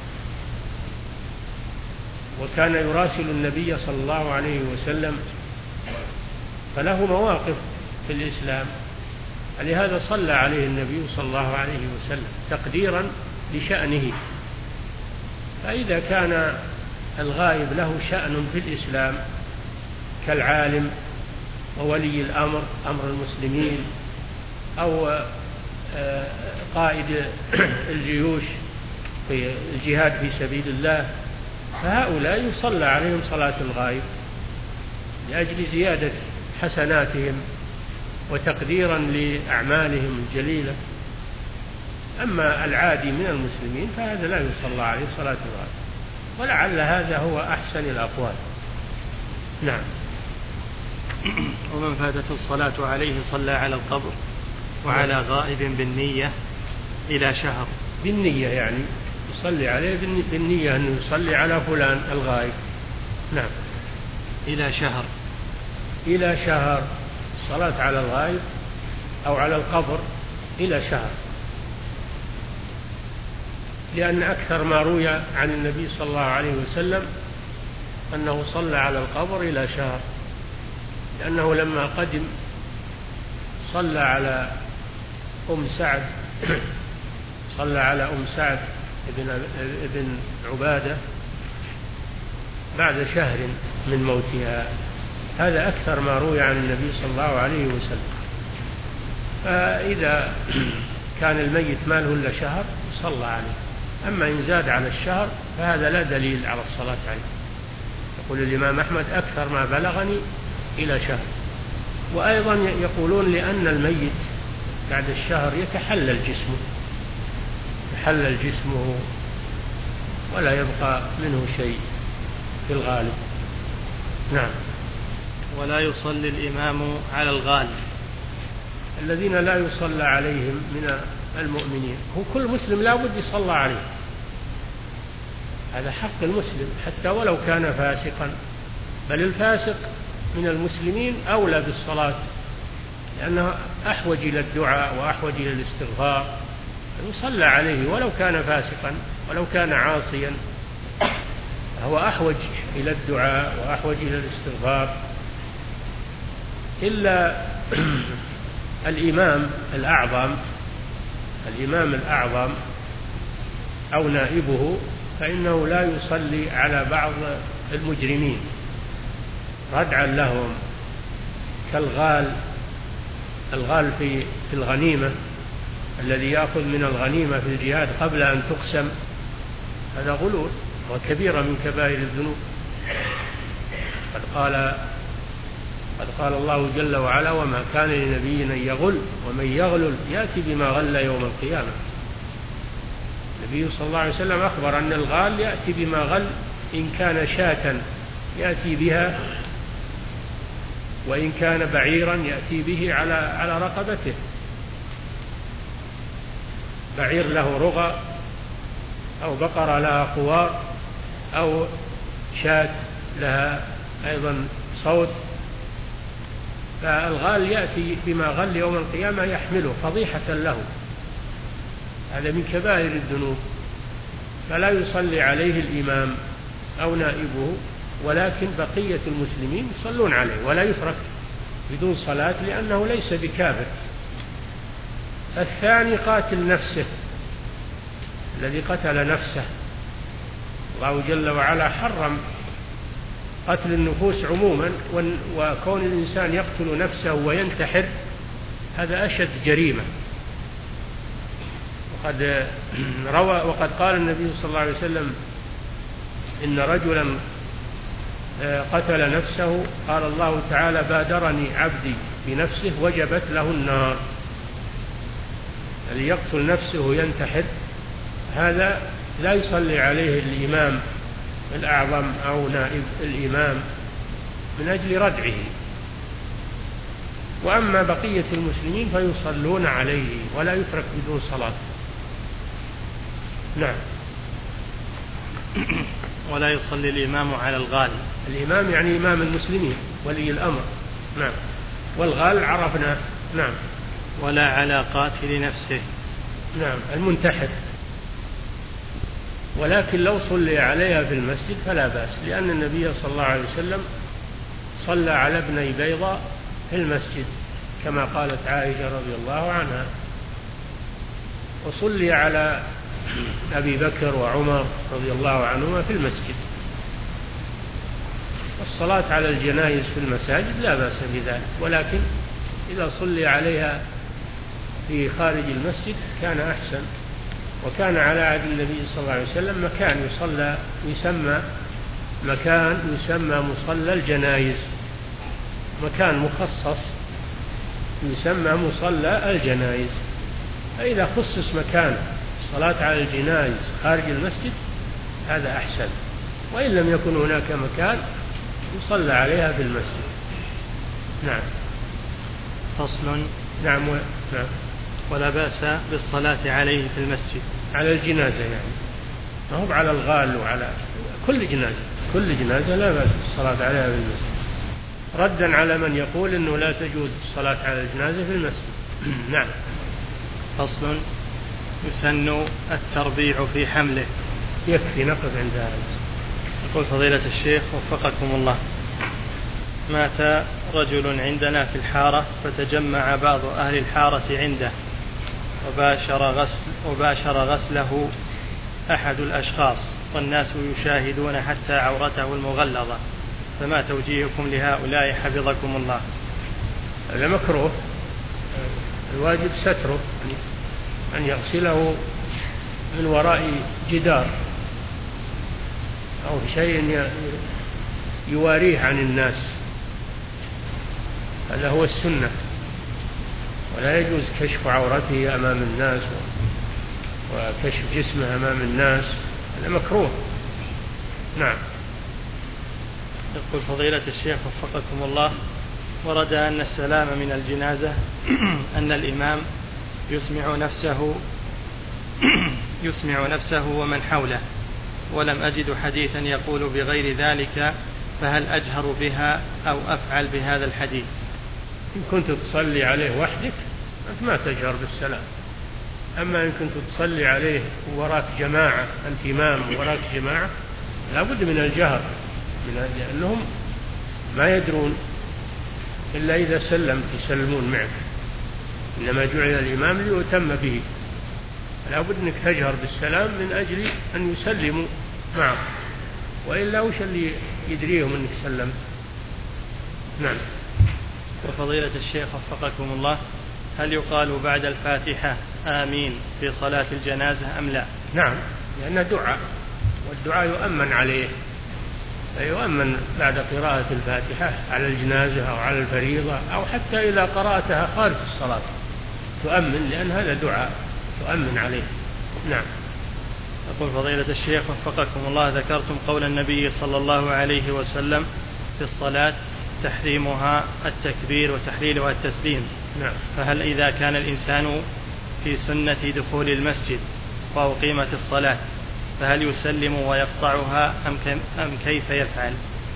وكان يراسل النبي صلى الله عليه وسلم، فله مواقف في الإسلام، لهذا صلى عليه النبي صلى الله عليه وسلم تقديرا لشأنه. فإذا كان الغائب له شأن في الإسلام كالعالم وولي الأمر أمر المسلمين أو قائد الجيوش في الجهاد في سبيل الله، فهؤلاء يصلى عليهم صلاة الغائب لأجل زيادة حسناتهم وتقديرا لأعمالهم الجليلة. أما العادي من المسلمين فهذا لا يصلى عليه صلاة الغائب، ولعل هذا هو أحسن الأقوال. نعم. ومن فاتت الصلاة عليه صلى على القبر وعلى غائب بالنية إلى شهر. بالنية يعني يصلي عليه بالنية أنه يصلي على فلان الغائب. نعم. إلى شهر. إلى شهر الصلاة على الغائب أو على القبر إلى شهر، لأن أكثر ما روي عن النبي صلى الله عليه وسلم أنه صلى على القبر إلى شهر، لأنه لما قدم صلى على أم سعد صلى على أم سعد ابن, ابن عبادة بعد شهر من موتها. هذا أكثر ما روي عن النبي صلى الله عليه وسلم. فإذا كان الميت ما له إلا شهر صلى عليه، أما إن زاد على الشهر فهذا لا دليل على الصلاة عليه. يقول الإمام أحمد أكثر ما بلغني إلى شهر. وأيضا يقولون لأن الميت بعد الشهر يتحلل جسمه يتحلل جسمه ولا يبقى منه شيء في الغالب. نعم. ولا يصلي الإمام على الغالب. الذين لا يصلى عليهم من المؤمنين، هو كل مسلم لا بد يصلى عليه، هذا حق المسلم حتى ولو كان فاسقا، بل الفاسق من المسلمين أولى بالصلاة لأنه أحوج إلى الدعاء وأحوج إلى الاستغفار، يصلى عليه ولو كان فاسقا ولو كان عاصيا، هو أحوج إلى الدعاء وأحوج إلى الاستغفار. إلا الإمام الأعظم الإمام الأعظم أو نائبه فإنه لا يصلي على بعض المجرمين ردعا لهم، كالغال الغال في في الغنيمة، الذي يأخذ من الغنيمة في الجهاد قبل أن تقسم، هذا غلول وكبيرة من كبائر الذنوب. قد قال قد قال الله جل وعلا: وما كان لنبي أن يغل ومن يغلل يأتي بما غل يوم القيامة. النبي صلى الله عليه وسلم أخبر أن الغال يأتي بما غل، إن كان شاة يأتي بها، وإن كان بعيرا يأتي به على على رقبته، بعير له رغى أو بقرة لها خوار أو شاة لها أيضا صوت، فالغال يأتي بما غل يوم القيامة يحمله فضيحة له، هذا من كبائر الذنوب، فلا يصلي عليه الإمام أو نائبه، ولكن بقية المسلمين يصلون عليه ولا يترك بدون صلاة لأنه ليس بكافر. الثاني قاتل نفسه، الذي قتل نفسه، الله جل وعلا حرم قتل النفوس عموما، وكون الإنسان يقتل نفسه وينتحر هذا أشد جريمة. وقد روى وقد قال النبي صلى الله عليه وسلم: إن رجلا قتل نفسه قال الله تعالى: بادرني عبدي بنفسه وجبت له النار. الذي يقتل نفسه ينتحر هذا لا يصلي عليه الإمام الأعظم أو نائب الإمام من أجل ردعه، وأما بقية المسلمين فيصلون عليه ولا يترك بدون صلاة. نعم. ولا يصلي الإمام على الغال. الإمام يعني إمام المسلمين ولي الأمر. نعم. والغال عرفنا. نعم. ولا على قاتل نفسه. نعم، المنتحر. ولكن لو صلي عليها في المسجد فلا بأس، لأن النبي صلى الله عليه وسلم صلى على ابني بيضاء في المسجد كما قالت عائشة رضي الله عنها، وصلي على أبي بكر وعمر رضي الله عنهما في المسجد. والصلاة على الجنائز في المساجد لا بأس بذلك، ولكن إذا صلي عليها في خارج المسجد كان أحسن. وكان على عهد النبي صلى الله عليه وسلم مكان يصلى يسمى مكان يسمى مصلى الجنائز، مكان مخصص يسمى مصلى الجنائز. فإذا خصص مكان الصلاة على الجنائز خارج المسجد هذا أحسن، وإن لم يكن هناك مكان يصلى عليها في المسجد. نعم. فصل. نعم. و... نعم. ولا بأس بالصلاة عليه في المسجد. على الجنازة يعني، ما هو على الغال وعلى كل جنازة، كل جنازة لا بأس بالصلاة عليها في المسجد، ردا على من يقول أنه لا تجوز الصلاة على الجنازة في المسجد. نعم. فصل. يسن التربيع في حمله. يكفي نقف عند هذا. يقول فضيلة الشيخ وفقكم الله: مات رجل عندنا في الحارة فتجمع بعض أهل الحارة عنده وباشر, غسل وباشر غسله أحد الأشخاص والناس يشاهدون حتى عورته المغلظة، فما توجيهكم لهؤلاء حفظكم الله؟ هذا مكروه، الواجب ستره، أن يغسله من وراء جدار أو شيء يواريه عن الناس، هذا هو السنة. ولا يجوز كشف عورته أمام الناس وكشف جسمه أمام الناس، هذا مكروه. نعم. يقول فضيلة الشيخ وفقكم الله: ورد أن السلام من الجنازة أن الإمام يسمع نفسه يسمع نفسه ومن حوله، ولم أجد حديثا يقول بغير ذلك، فهل أجهر بها أو أفعل بهذا الحديث؟ إن كنت تصلي عليه وحدك أنت ما تجهر بالسلام، أما إن كنت تصلي عليه وراك جماعة، أنت إمام وراك جماعة، لا بد من الجهر، من لأنهم ما يدرون إلا إذا سلمت يسلمون معك، إنما جعل الإمام ليؤتم به، لا بد أنك تجهر بالسلام من أجل أن يسلموا معك، وإلا وش اللي يدريهم أنك سلمت؟ نعم. وفضيلة الشيخ وفقكم الله: هل يقال بعد الفاتحة آمين في صلاة الجنازة أم لا؟ نعم، لأنه دعاء، والدعاء يؤمن عليه، فيؤمن بعد قراءة الفاتحة على الجنازة أو على الفريضة، أو حتى إذا قرأتها خارج الصلاة تؤمن، لأن هذا دعاء تؤمن عليه. نعم. يقول فضيلة الشيخ وفقكم الله: ذكرتم قول النبي صلى الله عليه وسلم في الصلاة تحريمها التكبير وتحليلها التسليم. نعم. فهل إذا كان الإنسان في سنة دخول المسجد وأقيمت الصلاة فهل يسلم ويقطعها أم كيف يفعل؟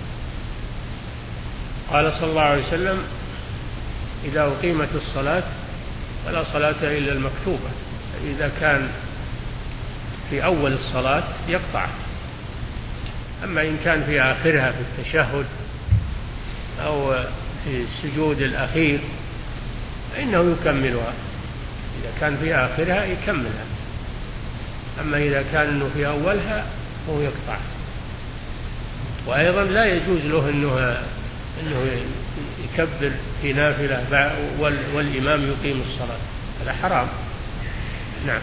قال صلى الله عليه وسلم: إذا أقيمت الصلاة فلا صلاة إلا المكتوبة، إذا كان في أول الصلاة يقطع، أما إن كان في آخرها في التشهد أو في السجود الأخير فإنه يكملها، إذا كان في آخرها يكملها، أما إذا كان إنه في أولها هو يقطع. وأيضا لا يجوز له إنه إنه يكبر في نافلة والإمام يقيم الصلاة، هذا حرام. نعم.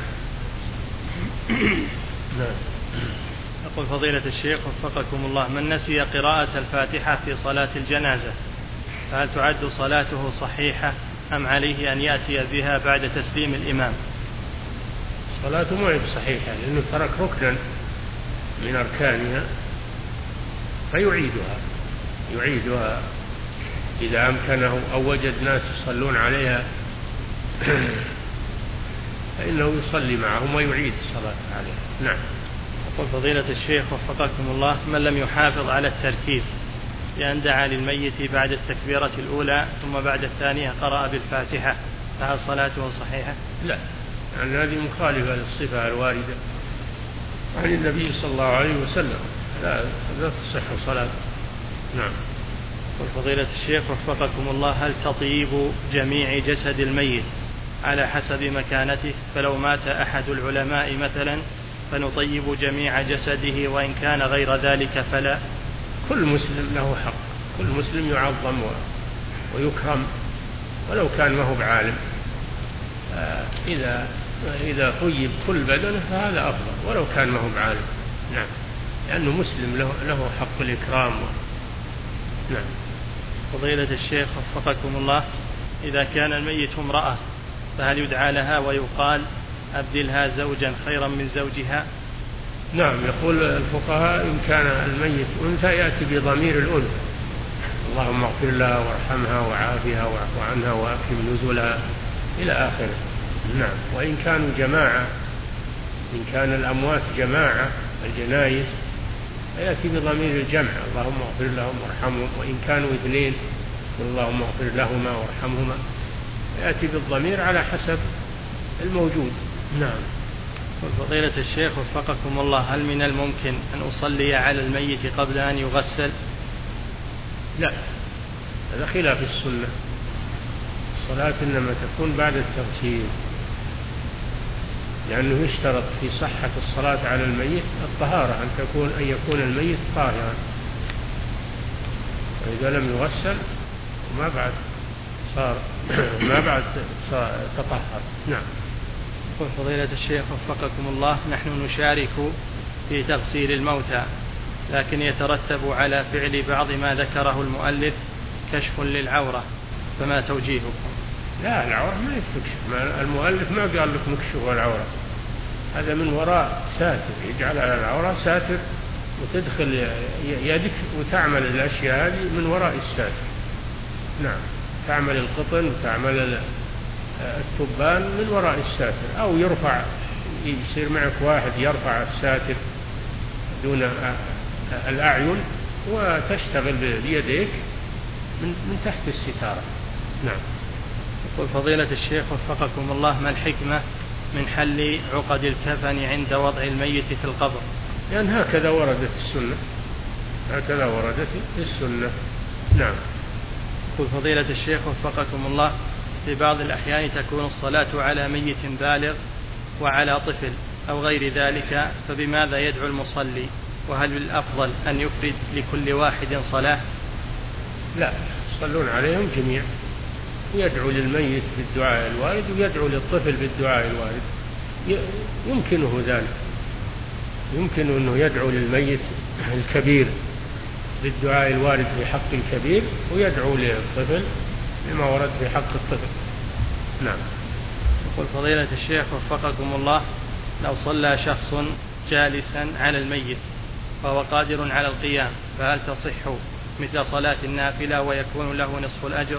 نعم. يقول فضيلة الشيخ وفقكم الله: من نسي قراءة الفاتحة في صلاة الجنازة فهل تعد صلاته صحيحة أم عليه أن يأتي بها بعد تسليم الإمام؟ صلاته ما هي صحيحة، لأنه ترك ركنا من أركانها فيعيدها يعيدها إذا أمكنه أو وجد ناس يصلون عليها فإنه يصلي معهم ويعيد الصلاة عليها. نعم. يقول فضيلة الشيخ وفقكم الله: من لم يحافظ على الترتيب بأن دعا للميت بعد التكبيرة الأولى ثم بعد الثانية قرأ بالفاتحة فهل صلاته صحيحة؟ لا، يعني هذه مخالفة للصفة الواردة عن النبي صلى الله عليه وسلم، لا لا تصح صلاة. نعم. فضيلة الشيخ وفقكم الله: هل تطيب جميع جسد الميت على حسب مكانته؟ فلو مات أحد العلماء مثلا فنطيب جميع جسده وإن كان غير ذلك فلا؟ كل مسلم له حق، كل مسلم يعظم ويكرم ولو كان ما هو بعالم، إذا إذا طيب كل بدنه فهذا أفضل ولو كان ما هو بعالم. نعم، لأنه مسلم له, له حق الإكرام. نعم. فضيلة الشيخ وفقكم الله: إذا كان الميت امرأة فهل يدعى لها ويقال أبدلها زوجا خيرا من زوجها؟ نعم، يقول الفقهاء إن كان الميت أنثى يأتي بضمير الأنثى: اللهم اغفر لها وارحمها وعافها واعف عنها وأكرم نزلها إلى آخره. نعم. وإن كانوا جماعة، إن كان الأموات جماعة الجنائز فيأتي بضمير الجمع: اللهم اغفر لهم وارحمهم. وإن كانوا اثنين اللهم اغفر لهما وارحمهما، يأتي بالضمير على حسب الموجود. نعم. فضيلة الشيخ وفقكم الله: هل من الممكن أن أصلي على الميت قبل أن يغسل؟ لا، هذا خلاف السنة، الصلاة إنما تكون بعد التغسيل، لأنه يشترط في صحة الصلاة على الميت الطهارة، أن تكون أن يكون الميت طاهرا، وإذا لم يغسل وما بعد صار ما بعد صار تطهر. نعم. يقول فضيلة الشيخ وفقكم الله: نحن نشارك في تغسيل الموتى، لكن يترتب على فعل بعض ما ذكره المؤلف كشف للعورة، فما توجيهكم؟ لا، العورة ما يكشف، المؤلف ما قال لك نكشف العورة، هذا من وراء ساتر، يجعل على العورة ساتر وتدخل يدك وتعمل الأشياء هذه من وراء الساتر. نعم، تعمل القطن وتعمل التبان من وراء الساتر، أو يرفع، يصير معك واحد يرفع الساتر دون الأعين وتشتغل بيديك من تحت الستارة. نعم. يقول فضيلة الشيخ وفقكم الله: ما الحكمة من حل عقد الكفن عند وضع الميت في القبر؟ لأن يعني هكذا وردت السنة، هكذا وردت السنة. نعم. يقول فضيلة الشيخ وفقكم الله: في بعض الأحيان تكون الصلاة على ميت بالغ وعلى طفل أو غير ذلك، فبماذا يدعو المصلي؟ وهل الأفضل أن يفرد لكل واحد صلاة؟ لا، يصلون عليهم جميع، يدعو للميت بالدعاء الوارد ويدعو للطفل بالدعاء الوارد، يمكنه ذلك، يمكن أنه يدعو للميت الكبير بالدعاء الوارد في حق الكبير، ويدعو للطفل بما ورد في حق الطفل. نعم. يقول فضيلة الشيخ وفقكم الله: لو صلى شخص جالسا على الميت فهو قادر على القيام، فهل تصح مثل صلاة النافلة ويكون له نصف الأجر؟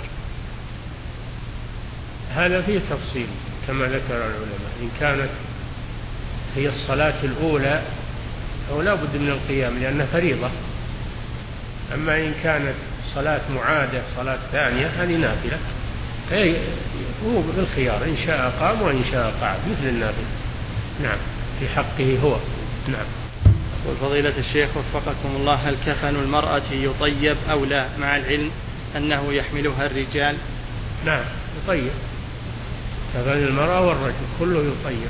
هذا فيه تفصيل كما ذكر العلماء، إن كانت هي الصلاة الأولى فهو لا بد من القيام لأنها فريضة، أما إن كانت صلاة معادة صلاة ثانية هذه نافلة، هو بالخيار، إن شاء قام وإن شاء قعد مثل النافلة. نعم، في حقه هو. نعم. وفضيلة الشيخ وفقكم الله: هل كفن المرأة يطيب أو لا، مع العلم أنه يحملها الرجال؟ نعم، يطيب، كفن المرأة والرجل كله يطيب،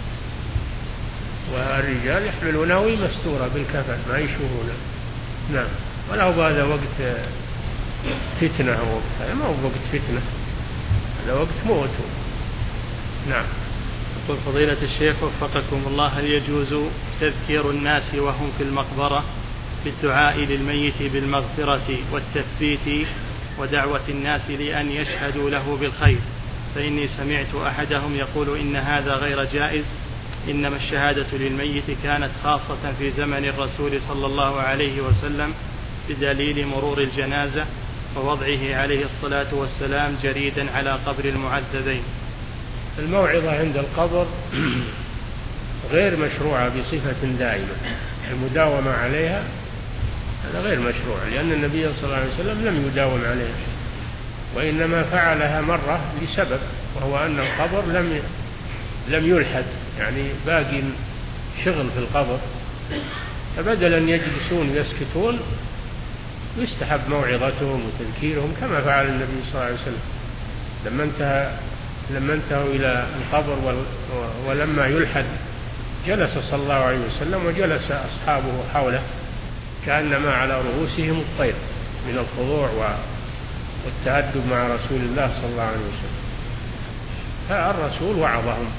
والرجال يحملونه مستورة بالكفن ما يشوفونه. نعم، ولا هو هذا وقت فتنة، هو هذا ما هو وقت فتنة، هذا وقت موت. نعم. يقول فضيلة الشيخ وفقكم الله: هل يجوز تذكير الناس وهم في المقبرة بالدعاء للميت بالمغفرة والتثبيت ودعوة الناس لأن يشهدوا له بالخير؟ فإني سمعت أحدهم يقول إن هذا غير جائز، إنما الشهادة للميت كانت خاصة في زمن الرسول صلى الله عليه وسلم بدليل مرور الجنازة ووضعه عليه الصلاة والسلام جريدا على قبر المعذبين. الموعظة عند القبر غير مشروعة بصفة دائمة، المداومة عليها هذا غير مشروع، لأن النبي صلى الله عليه وسلم لم يداوم عليها، وإنما فعلها مرة لسبب، وهو أن القبر لم لم يلحد، يعني باقي شغل في القبر، فبدلا أن يجلسون يسكتون يستحب موعظتهم وتذكيرهم كما فعل النبي صلى الله عليه وسلم لما انتهى لما انتهوا إلى القبر ولما يلحد جلس صلى الله عليه وسلم وجلس أصحابه حوله كأنما على رؤوسهم الطير من الخضوع والتأدب مع رسول الله صلى الله عليه وسلم، فالرسول وعظهم.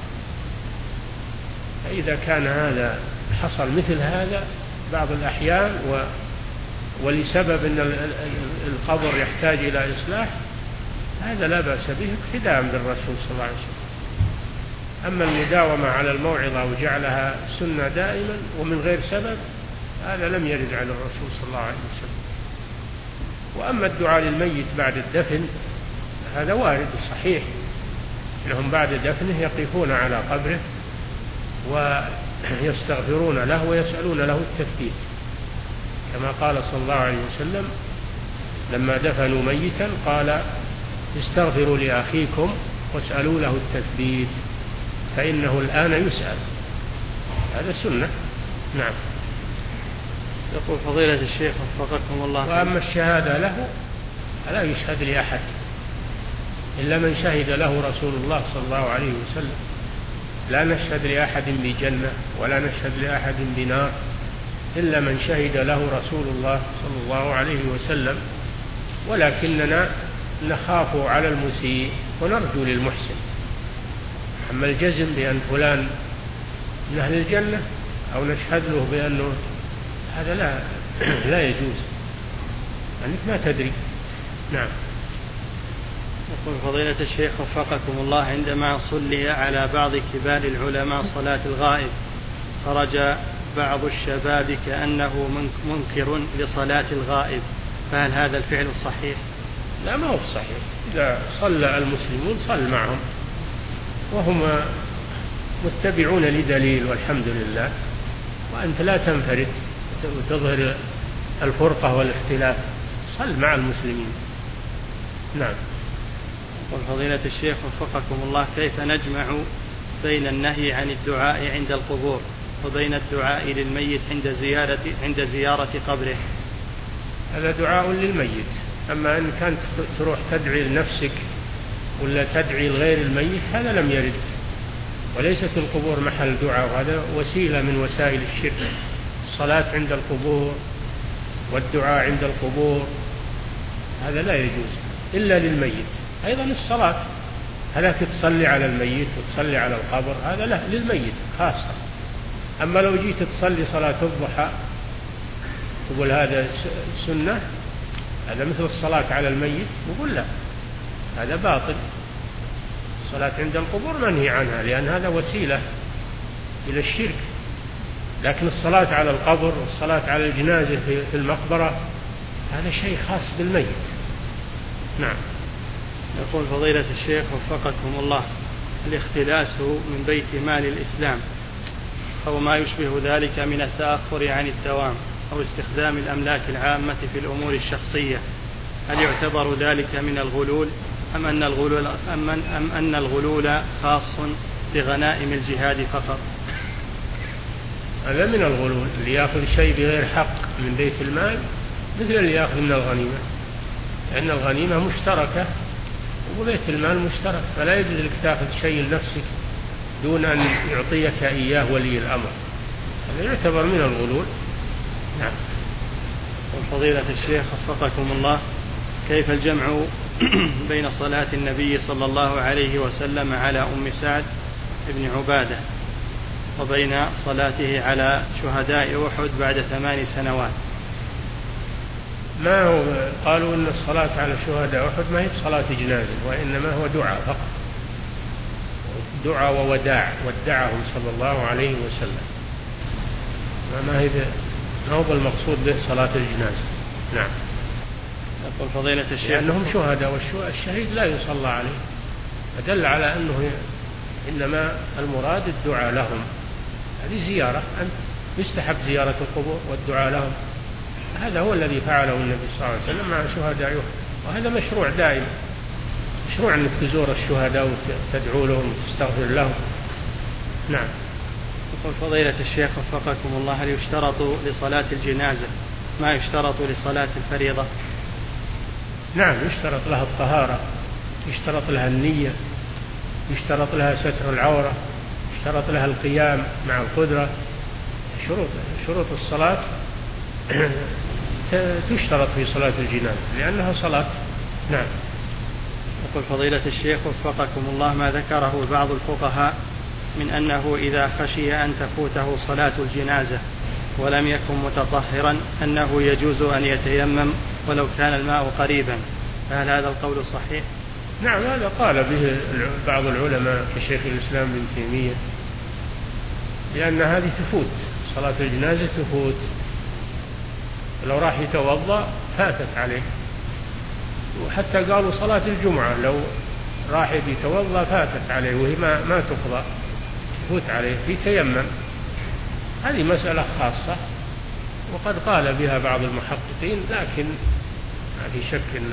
فإذا كان هذا حصل مثل هذا بعض الأحيان و ولسبب أن القبر يحتاج إلى إصلاح، هذا لا بأس به اقتداء بالرسول صلى الله عليه وسلم. أما المداومة على الموعظة وجعلها سنة دائما ومن غير سبب، هذا لم يرد على الرسول صلى الله عليه وسلم. وأما الدعاء للميت بعد الدفن هذا وارد صحيح، إنهم بعد دفنه يقفون على قبره ويستغفرون له ويسألون له التثبيت، كما قال صلى الله عليه وسلم لما دفنوا ميتا قال استغفروا لأخيكم واسألوا له التثبيت فإنه الآن يسأل، هذا سنة. نعم. يقول فضيلة الشيخ وفقكم الله: وأما الشهادة له فلا يشهد لأحد إلا من شهد له رسول الله صلى الله عليه وسلم، لا نشهد لأحد بجنة ولا نشهد لأحد بنار إلا من شهد له رسول الله صلى الله عليه وسلم، ولكننا نخاف على المسيء ونرجو للمحسن. أما الجزم بأن فلان من أهل الجنة أو نشهد له بأنه هذا لا لا يجوز، أنك ما تدري. نعم. يقول فضيلة الشيخ وفقكم الله: عندما صلي على بعض كبار العلماء صلاة الغائب خرج بعض الشباب كأنه منكر لصلاة الغائب، فهل هذا الفعل صحيح؟ لا، ما هو صحيح. إذا صلى المسلمون صل معهم وهم متبعون لدليل والحمد لله، وأنت لا تنفرد وتظهر الفرقة والاختلاف، صل مع المسلمين. نعم. وفضيلة الشيخ وفقكم الله: كيف نجمع بين النهي عن الدعاء عند القبور وبين الدعاء للميت عند زيارة عند زيارة قبره؟ هذا دعاء للميت. أما أن كانت تروح تدعي لنفسك ولا تدعي لغير الميت هذا لم يرد، وليست القبور محل دعاء، وهذا وسيلة من وسائل الشرك. الصلاة عند القبور والدعاء عند القبور هذا لا يجوز إلا للميت. أيضا الصلاة، هلاك تصلي على الميت وتصلي على القبر هذا له للميت خاصة. أما لو جيت تصلي صلاة الضحى تقول هذا سنة، هذا مثل الصلاة على الميت، نقول لا، هذا باطل. الصلاة عند القبور منهي عنها لأن هذا وسيلة إلى الشرك، لكن الصلاة على القبر والصلاة على الجنازة في المقبرة هذا شيء خاص بالميت. نعم. يقول فضيلة الشيخ وفقكم الله: الاختلاس من بيت مال الإسلام أو ما يشبه ذلك من التأخر عن الدوام أو استخدام الأملاك العامة في الأمور الشخصية، هل يعتبر ذلك من الغلول أم أن الغلول, أم أم أن الغلول خاص بغنائم الجهاد فقط؟ هذا من الغلول، اللي يأخذ شيء بغير حق من بيت المال مثل اللي يأخذ من الغنيمة، لأن الغنيمة مشتركة وبيت المال مشترك، فلا يجوز لك تأخذ شيء لنفسك دون أن يعطيك إياه ولي الأمر، هذا يعتبر من الغلول. نعم. وفضيلة الشيخ وفقكم الله: كيف الجمع بين صلاة النبي صلى الله عليه وسلم على أم سعد بن عبادة وبين صلاته على شهداء أحد بعد ثمان سنوات؟ ما هو قالوا إن الصلاة على شهداء أحد ما هي صلاة جنازة، وإنما هو دعاء فقط، دعاء ووداع، ودعهم صلى الله عليه وسلم، ما هي ما هو المقصود به صلاة الجنازة. نعم. يقول فضيلة الشيخ: لأنهم شهداء والشهيد لا يصلى عليه، فدل على أنه إنما المراد الدعاء لهم، هذه زيارة، أن يستحب زيارة القبور والدعاء لهم، هذا هو الذي فعله النبي صلى الله عليه وسلم مع شهداء أحد، وهذا مشروع دائم، مشروع أنك تزور الشهداء وتدعو لهم وتستغفر لهم. نعم. يقول فضيلة الشيخ وفقكم الله: هل يشترط لصلاة الجنازة ما يشترط لصلاة الفريضة؟ نعم، يشترط لها الطهارة، يشترط لها النية، يشترط لها ستر العورة، يشترط لها القيام مع القدرة، شروط شروط الصلاة تشترط في صلاة الجنازة لأنها صلاة. نعم. يقول فضيلة الشيخ وفقكم الله: ما ذكره بعض الفقهاء من أنه إذا خشي أن تفوته صلاة الجنازة ولم يكن متطهرا أنه يجوز أن يتيمم ولو كان الماء قريبا، فهل هذا القول صحيح؟ نعم، هذا قال به بعض العلماء كشيخ الإسلام ابن تيمية، لأن هذه تفوت، صلاة الجنازة تفوت، لو راح يتوضأ فاتت عليه، وحتى قالوا صلاة الجمعة لو راح يتوضأ فاتت عليه وهي ما, ما تقضى، تفوت عليه في تيمم، هذه مسألة خاصة وقد قال بها بعض المحققين، لكن ما في شك أن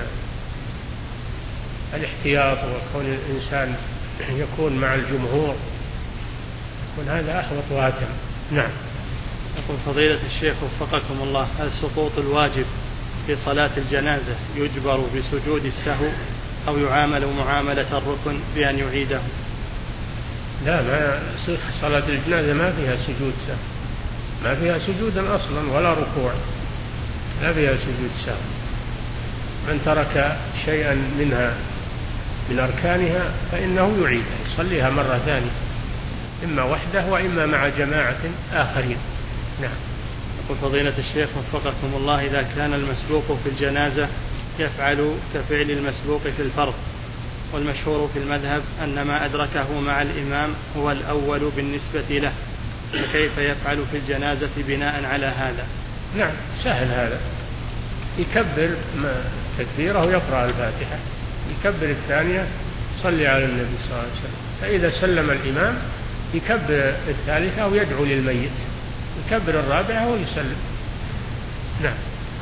الاحتياط وكون الإنسان يكون مع الجمهور يكون هذا أحوط وأتم. نعم. يقول فضيلة الشيخ وفقكم الله: هل سقوط الواجب في صلاة الجنازة يجبر بسجود السهو أو يعامل معاملة الركن بأن يعيده؟ لا، ما صلاة الجنازة ما فيها سجود سهو، ما فيها سجودا أصلا ولا ركوع، لا فيها سجود سهو. من ترك شيئا منها من أركانها فإنه يعيدها، يصليها مرة ثانية، إما وحده وإما مع جماعة آخرين. نعم. يقول فضيلة الشيخ وفقكم الله: إذا كان المسبوق في الجنازة يفعل كفعل المسبوق في الفرض، والمشهور في المذهب أن ما أدركه مع الإمام هو الأول بالنسبة له، فكيف يفعل في الجنازة بناء على هذا؟ نعم سهل هذا، يكبر تكبيره ويقرأ الفاتحة، يكبر الثانية صلي على النبي صلى الله عليه وسلم، فإذا سلم الإمام يكبر الثالثة ويدعو للميت، يكبر الرابعة ويسلم. نعم.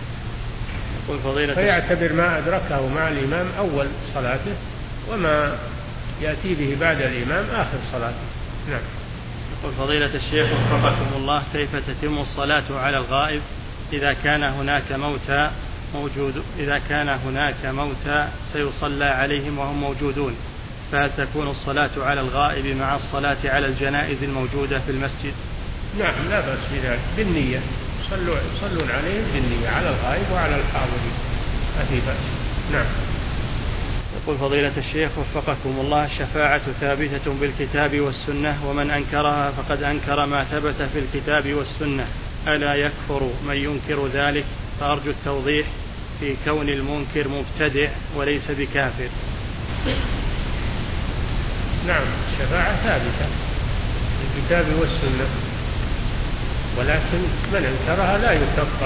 فيعتبر ما أدركه مع الإمام أول صلاته، وما يأتي به بعد الإمام آخر صلاته. نعم. يقول فضيلة الشيخ وفقكم الله: كيف تتم الصلاة على الغائب إذا كان هناك موتى موجود إذا كان هناك موتى سيصلى عليهم وهم موجودون، فهل تكون الصلاة على الغائب مع الصلاة على الجنائز الموجودة في المسجد؟ نعم لا بأس بذلك، بالنية، صلوا صلون عليهم بالنية على الغائب وعلى الحاضرين، ما في بأس. نعم. يقول فضيلة الشيخ وفقكم الله: الشفاعة ثابتة بالكتاب والسنة، ومن أنكرها فقد أنكر ما ثبت في الكتاب والسنة، ألا يكفر من ينكر ذلك؟ فأرجو التوضيح في كون المنكر مبتدع وليس بكافر. نعم الشفاعة ثابتة بالكتاب والسنة، ولكن من أنكرها لا يكفر،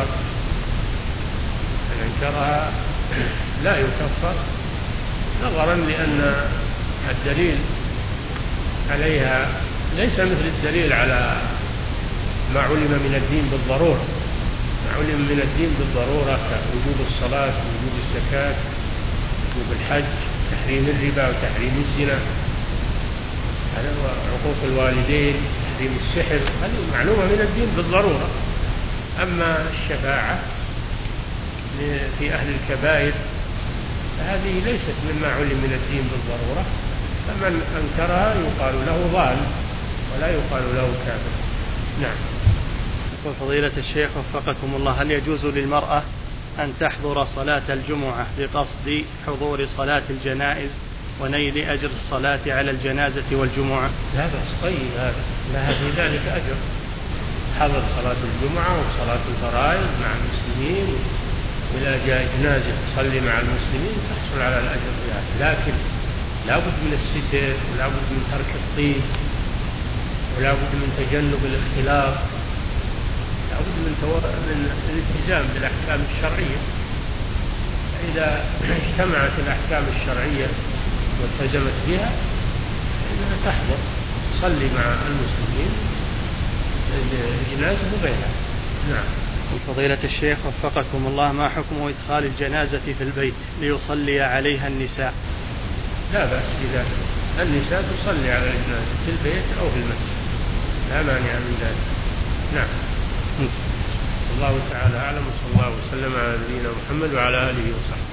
من أنكرها لا يكفر نظرا لأن الدليل عليها ليس مثل الدليل على ما علم من الدين بالضرورة. ما علم من الدين بالضرورة كوجوب الصلاة ووجوب الزكاة ووجوب الحج، تحريم الربا وتحريم الزنا، هذا هو عقوق الوالدين، تحريم السحر، هذه معلومة من الدين بالضرورة. أما الشفاعة في أهل الكبائر فهذه ليست مما علم من الدين بالضرورة، فمن أنكرها يقال له ضال ولا يقال له كافر. نعم. يقول فضيلة الشيخ وفقكم الله: هل يجوز للمرأة أن تحضر صلاة الجمعة بقصد حضور صلاة الجنائز ونيل أجر الصلاة على الجنازة والجمعة؟ لا بأس، طيب هذا لها في ذلك أجر، حضر صلاة الجمعة وصلاة الفرائض مع المسلمين، وإذا جاء جنازة تصلي مع المسلمين تحصل على الأجر بها، لكن لا بد من الستر ولا بد من ترك الطيب ولا بد من تجنب الاختلاط، لا بد من, تو... من الالتزام بالأحكام الشرعية. فإذا اجتمعت الأحكام الشرعية والتزمت بها فإنها تحضر تصلي مع المسلمين الجنازة وغيرها. نعم. فضيلة الشيخ وفقكم الله: ما حكم إدخال الجنازة في البيت ليصلي عليها النساء؟ لا بأس بذلك، النساء تصلي على الجنازة في البيت أو في المسجد، لا مانع من ذلك. نعم. الله تعالى أعلم، وصلى الله وسلم على نبينا محمد وعلى آله وصحبه.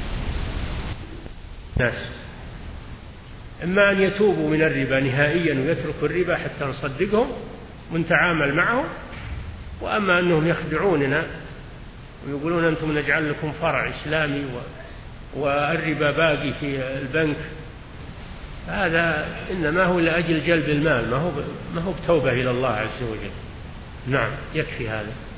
ناس إما أن يتوبوا من الربا نهائيا ويتركوا الربا حتى نصدقهم ونتعامل معهم، وأما أنهم يخدعوننا ويقولون أنتم نجعل لكم فرع إسلامي والربا باقي في البنك، هذا إنما هو لأجل جلب المال، ما هو ما هو بتوبة إلى الله عز وجل. نعم يكفي هذا.